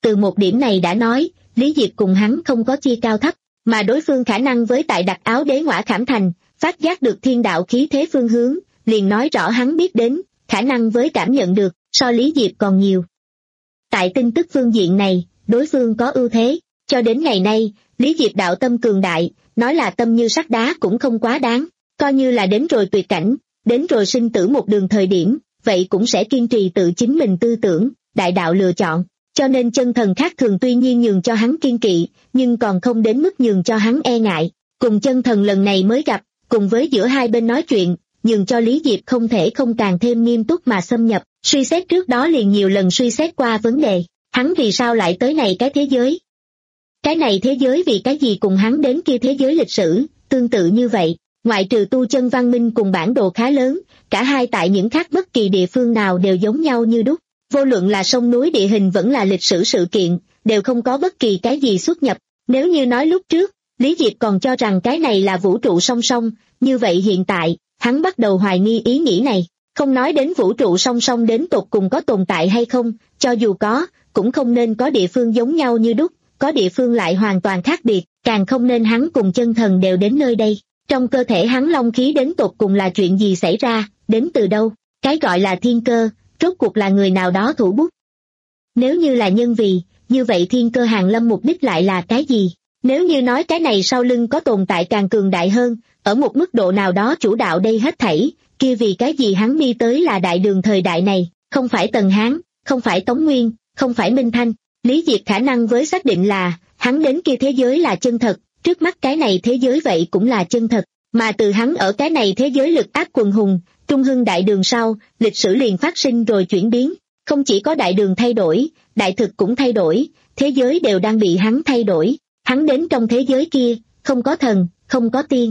từ một điểm này đã nói, Lý Diệp cùng hắn không có chia cao thấp, mà đối phương khả năng với tại đặc áo đế ngõa khảm thành, phát giác được thiên đạo khí thế phương hướng, liền nói rõ hắn biết đến, khả năng với cảm nhận được, so Lý Diệp còn nhiều. Tại tin tức phương diện này, đối phương có ưu thế, cho đến ngày nay, Lý Diệp đạo tâm cường đại, nói là tâm như sắt đá cũng không quá đáng, coi như là đến rồi tuyệt cảnh, đến rồi sinh tử một đường thời điểm, vậy cũng sẽ kiên trì tự chính mình tư tưởng, đại đạo lựa chọn, cho nên chân thần khác thường tuy nhiên nhường cho hắn kiên kỵ, nhưng còn không đến mức nhường cho hắn e ngại, cùng chân thần lần này mới gặp, cùng với giữa hai bên nói chuyện, nhường cho Lý Diệp không thể không càng thêm nghiêm túc mà xâm nhập, suy xét trước đó liền nhiều lần suy xét qua vấn đề, hắn vì sao lại tới này cái thế giới? Cái này thế giới vì cái gì cùng hắn đến kia thế giới lịch sử, tương tự như vậy, ngoại trừ tu chân văn minh cùng bản đồ khá lớn, cả hai tại những khác bất kỳ địa phương nào đều giống nhau như đúc, vô luận là sông núi địa hình vẫn là lịch sử sự kiện, đều không có bất kỳ cái gì xuất nhập, nếu như nói lúc trước, Lý Diệp còn cho rằng cái này là vũ trụ song song, như vậy hiện tại, hắn bắt đầu hoài nghi ý nghĩ này, không nói đến vũ trụ song song đến tột cùng có tồn tại hay không, cho dù có, cũng không nên có địa phương giống nhau như đúc, có địa phương lại hoàn toàn khác biệt, càng không nên hắn cùng chân thần đều đến nơi đây. Trong cơ thể hắn long khí đến tột cùng là chuyện gì xảy ra, đến từ đâu, cái gọi là thiên cơ, rốt cuộc là người nào đó thủ bút. Nếu như là nhân vì, như vậy thiên cơ hàng lâm mục đích lại là cái gì? Nếu như nói cái này sau lưng có tồn tại càng cường đại hơn, ở một mức độ nào đó chủ đạo đây hết thảy, kia vì cái gì hắn đi tới là đại đường thời đại này, không phải Tần Hán, không phải Tống Nguyên, không phải Minh Thanh. Lý Diệp khả năng với xác định là, hắn đến kia thế giới là chân thật, trước mắt cái này thế giới vậy cũng là chân thật, mà từ hắn ở cái này thế giới lực áp quần hùng, trung hưng đại đường sau, lịch sử liền phát sinh rồi chuyển biến, không chỉ có đại đường thay đổi, đại thực cũng thay đổi, thế giới đều đang bị hắn thay đổi, hắn đến trong thế giới kia, không có thần, không có tiên.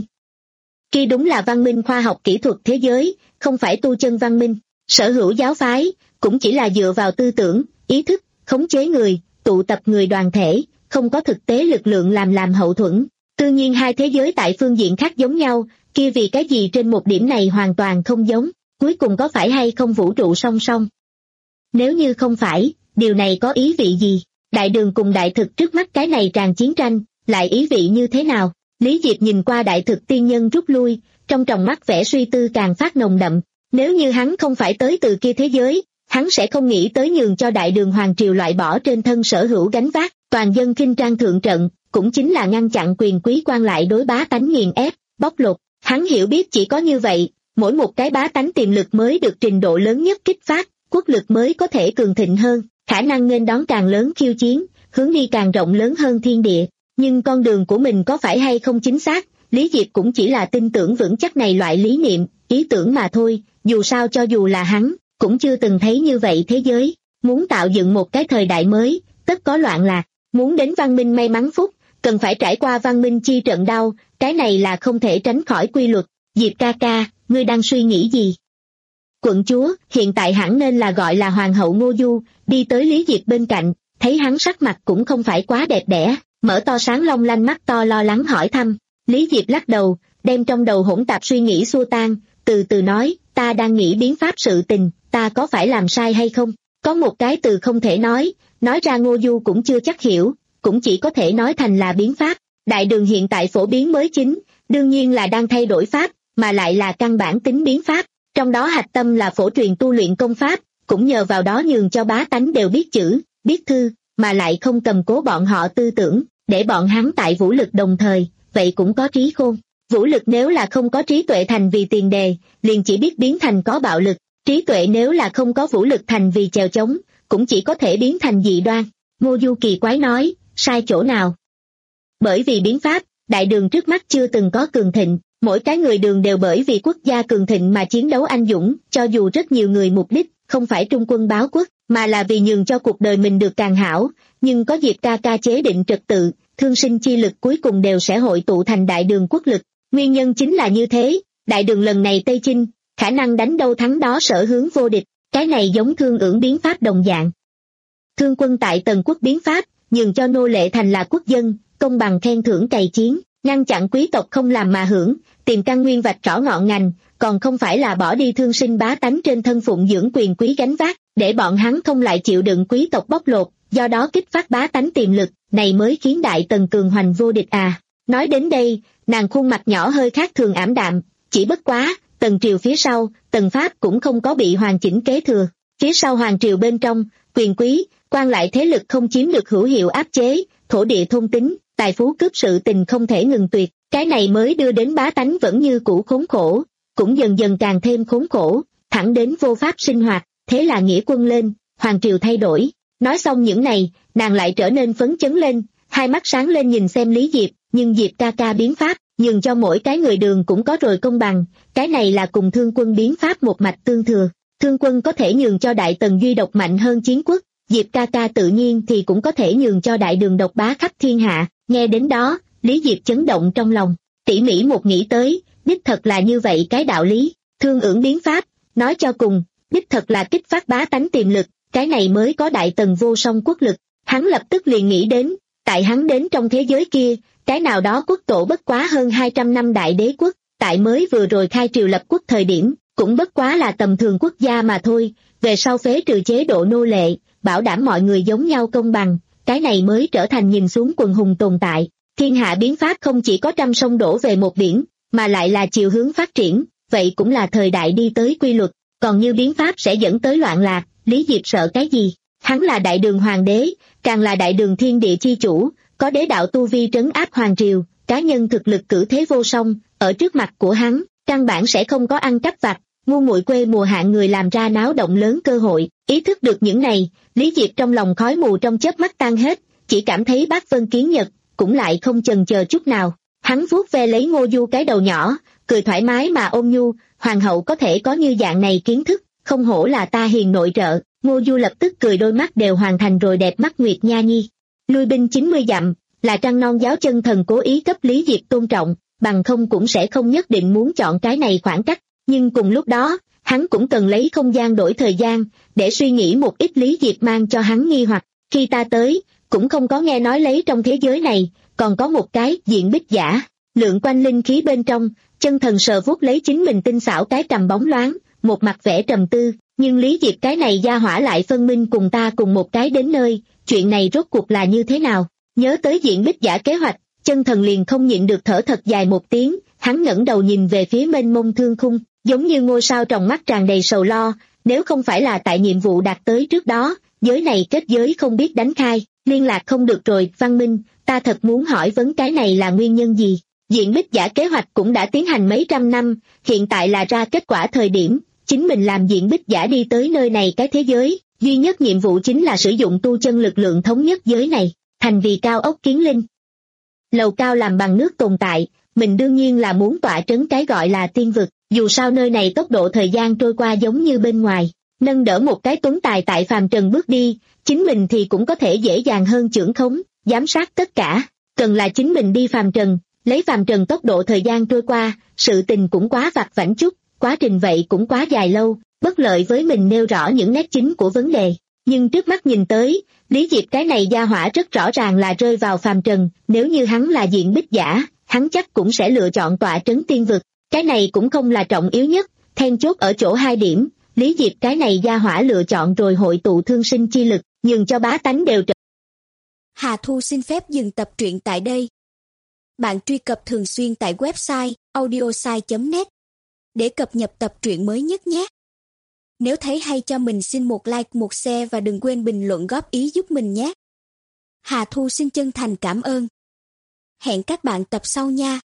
Kia đúng là văn minh khoa học kỹ thuật thế giới, không phải tu chân văn minh, sở hữu giáo phái, cũng chỉ là dựa vào tư tưởng, ý thức, khống chế người, tụ tập người đoàn thể, không có thực tế lực lượng làm làm hậu thuẫn. Tự nhiên hai thế giới tại phương diện khác giống nhau, kia vì cái gì trên một điểm này hoàn toàn không giống, cuối cùng có phải hay không vũ trụ song song? Nếu như không phải, điều này có ý vị gì? Đại đường cùng đại thực trước mắt cái này tràn chiến tranh, lại ý vị như thế nào? Lý Diệp nhìn qua đại thực tiên nhân rút lui, trong tròng mắt vẻ suy tư càng phát nồng đậm. Nếu như hắn không phải tới từ kia thế giới, hắn sẽ không nghĩ tới nhường cho đại đường hoàng triều loại bỏ trên thân sở hữu gánh vác, toàn dân kinh trang thượng trận, cũng chính là ngăn chặn quyền quý quan lại đối bá tánh nghiền ép, bóc lột. Hắn hiểu biết chỉ có như vậy, mỗi một cái bá tánh tiềm lực mới được trình độ lớn nhất kích phát, quốc lực mới có thể cường thịnh hơn, khả năng nghênh đón càng lớn khiêu chiến, hướng đi càng rộng lớn hơn thiên địa. Nhưng con đường của mình có phải hay không chính xác, Lý Diệp cũng chỉ là tin tưởng vững chắc này loại lý niệm, ý tưởng mà thôi, dù sao cho dù là hắn, cũng chưa từng thấy như vậy thế giới, muốn tạo dựng một cái thời đại mới, tất có loạn lạc, muốn đến văn minh may mắn phúc, cần phải trải qua văn minh chi trận đau, cái này là không thể tránh khỏi quy luật. Diệp ca ca, ngươi đang suy nghĩ gì? Quận chúa, hiện tại hẳn nên là gọi là hoàng hậu Ngô Du, đi tới Lý Diệp bên cạnh, thấy hắn sắc mặt cũng không phải quá đẹp đẽ, mở to sáng long lanh mắt to lo lắng hỏi thăm. Lý Diệp lắc đầu, đem trong đầu hỗn tạp suy nghĩ xua tan, từ từ nói, ta đang nghĩ biến pháp sự tình, ta có phải làm sai hay không? Có một cái từ không thể nói, nói ra Ngô Du cũng chưa chắc hiểu, cũng chỉ có thể nói thành là biến pháp. Đại đường hiện tại phổ biến mới chính, đương nhiên là đang thay đổi pháp, mà lại là căn bản tính biến pháp, trong đó hạch tâm là phổ truyền tu luyện công pháp, cũng nhờ vào đó nhường cho bá tánh đều biết chữ, biết thư, mà lại không cầm cố bọn họ tư tưởng, để bọn hắn tại vũ lực đồng thời, vậy cũng có trí khôn. Vũ lực nếu là không có trí tuệ thành vì tiền đề, liền chỉ biết biến thành có bạo lực, trí tuệ nếu là không có vũ lực thành vì chèo chống, cũng chỉ có thể biến thành dị đoan. Ngô Du kỳ quái nói, sai chỗ nào? Bởi vì biến pháp, đại đường trước mắt chưa từng có cường thịnh, mỗi cái người đường đều bởi vì quốc gia cường thịnh mà chiến đấu anh dũng, cho dù rất nhiều người mục đích, không phải trung quân báo quốc, mà là vì nhường cho cuộc đời mình được càng hảo, nhưng có Diệp ca ca chế định trật tự, thương sinh chi lực cuối cùng đều sẽ hội tụ thành đại đường quốc lực. Nguyên nhân chính là như thế, đại đường lần này Tây Chinh, khả năng đánh đâu thắng đó sở hướng vô địch, cái này giống thương ưởng biến pháp đồng dạng. Thương quân tại Tần quốc biến pháp, nhường cho nô lệ thành là quốc dân, công bằng khen thưởng cày chiến, ngăn chặn quý tộc không làm mà hưởng, tìm căn nguyên vạch rõ ngọn ngành, còn không phải là bỏ đi thương sinh bá tánh trên thân phụng dưỡng quyền quý gánh vác, để bọn hắn không lại chịu đựng quý tộc bóc lột, do đó kích phát bá tánh tiềm lực, này mới khiến Đại Tần cường hoành vô địch à. Nói đến đây, nàng khuôn mặt nhỏ hơi khác thường ảm đạm, chỉ bất quá, Tần triều phía sau, Tần Pháp cũng không có bị hoàn chỉnh kế thừa. Phía sau hoàng triều bên trong, quyền quý, quan lại thế lực không chiếm được hữu hiệu áp chế, thổ địa thôn tính, tài phú cướp sự tình không thể ngừng tuyệt, cái này mới đưa đến bá tánh vẫn như cũ khốn khổ, cũng dần dần càng thêm khốn khổ, thẳng đến vô pháp sinh hoạt, thế là nghĩa quân lên, hoàng triều thay đổi. Nói xong những này, nàng lại trở nên phấn chấn lên, hai mắt sáng lên nhìn xem Lý Diệp, nhưng Diệp ca ca biến pháp, nhường cho mỗi cái người đường cũng có rồi công bằng, cái này là cùng Thương Quân biến pháp một mạch tương thừa. Thương Quân có thể nhường cho Đại Tần duy độc mạnh hơn chiến quốc, Diệp ca ca tự nhiên thì cũng có thể nhường cho Đại Đường độc bá khắp thiên hạ. Nghe đến đó, Lý Diệp chấn động trong lòng, tỉ mỉ một nghĩ tới, đích thật là như vậy cái đạo lý, thương ưởng biến pháp, nói cho cùng, đích thật là kích phát bá tánh tiềm lực, cái này mới có Đại Tần vô song quốc lực. Hắn lập tức liền nghĩ đến, tại hắn đến trong thế giới kia, cái nào đó quốc tổ bất quá hơn hai trăm năm đại đế quốc, tại mới vừa rồi khai triều lập quốc thời điểm, cũng bất quá là tầm thường quốc gia mà thôi, về sau phế trừ chế độ nô lệ, bảo đảm mọi người giống nhau công bằng, cái này mới trở thành nhìn xuống quần hùng tồn tại. Thiên hạ biến pháp không chỉ có trăm sông đổ về một biển, mà lại là chiều hướng phát triển, vậy cũng là thời đại đi tới quy luật, còn như biến pháp sẽ dẫn tới loạn lạc, Lý Diệp sợ cái gì? Hắn là Đại Đường hoàng đế, càng là Đại Đường thiên địa chi chủ, có đế đạo tu vi trấn áp hoàng triều, cá nhân thực lực cử thế vô song, ở trước mặt của hắn, căn bản sẽ không có ăn cắp vặt, ngu muội quê mùa hạng người làm ra náo động lớn cơ hội. Ý thức được những này, Lý Diệp trong lòng khói mù trong chớp mắt tan hết, chỉ cảm thấy bác Vân Kiến Nhật, cũng lại không chần chờ chút nào. Hắn vuốt ve lấy Ngô Du cái đầu nhỏ, cười thoải mái mà ôn nhu, hoàng hậu có thể có như dạng này kiến thức, không hổ là ta hiền nội trợ. Ngô Du lập tức cười đôi mắt đều hoàn thành rồi đẹp mắt Nguyệt Nha Nhi. Lui binh chín mươi dặm, là Trăng Non giáo chân thần cố ý cấp Lý Diệp tôn trọng, bằng không cũng sẽ không nhất định muốn chọn cái này khoảng cách, nhưng cùng lúc đó, hắn cũng cần lấy không gian đổi thời gian, để suy nghĩ một ít Lý Diệp mang cho hắn nghi hoặc. Khi ta tới, cũng không có nghe nói lấy trong thế giới này, còn có một cái diện bích giả, lượng quanh linh khí bên trong, chân thần sờ vuốt lấy chính mình tinh xảo cái trầm bóng loáng, một mặt vẻ trầm tư, nhưng Lý Diệp cái này gia hỏa lại phân minh cùng ta cùng một cái đến nơi, chuyện này rốt cuộc là như thế nào? Nhớ tới diện bích giả kế hoạch, chân thần liền không nhịn được thở thật dài một tiếng, hắn ngẩng đầu nhìn về phía mênh mông thương khung, giống như ngôi sao trong mắt tràn đầy sầu lo, nếu không phải là tại nhiệm vụ đạt tới trước đó, giới này kết giới không biết đánh khai, liên lạc không được rồi. Văn Minh, ta thật muốn hỏi vấn cái này là nguyên nhân gì? Diện bích giả kế hoạch cũng đã tiến hành mấy trăm năm, hiện tại là ra kết quả thời điểm, chính mình làm diện bích giả đi tới nơi này cái thế giới, duy nhất nhiệm vụ chính là sử dụng tu chân lực lượng thống nhất giới này, thành vì cao ốc kiến linh. Lầu cao làm bằng nước tồn tại, mình đương nhiên là muốn tọa trấn cái gọi là tiên vực, dù sao nơi này tốc độ thời gian trôi qua giống như bên ngoài, nâng đỡ một cái tuấn tài tại phàm trần bước đi, chính mình thì cũng có thể dễ dàng hơn chưởng khống, giám sát tất cả, cần là chính mình đi phàm trần, lấy phàm trần tốc độ thời gian trôi qua, sự tình cũng quá vặt vãnh chút, quá trình vậy cũng quá dài lâu, bất lợi với mình nêu rõ những nét chính của vấn đề. Nhưng trước mắt nhìn tới, Lý Diệp cái này gia hỏa rất rõ ràng là rơi vào phàm trần, nếu như hắn là diện bích giả, hắn chắc cũng sẽ lựa chọn tọa trấn tiên vực, cái này cũng không là trọng yếu nhất, then chốt ở chỗ hai điểm, Lý Diệp cái này gia hỏa lựa chọn rồi hội tụ thương sinh chi lực, nhường cho bá tánh đều trở. Hà Thu xin phép dừng tập truyện tại đây. Bạn truy cập thường xuyên tại website audiosai chấm net để cập nhật tập truyện mới nhất nhé. Nếu thấy hay cho mình xin một like, một share và đừng quên bình luận góp ý giúp mình nhé. Hà Thu xin chân thành cảm ơn. Hẹn các bạn tập sau nha.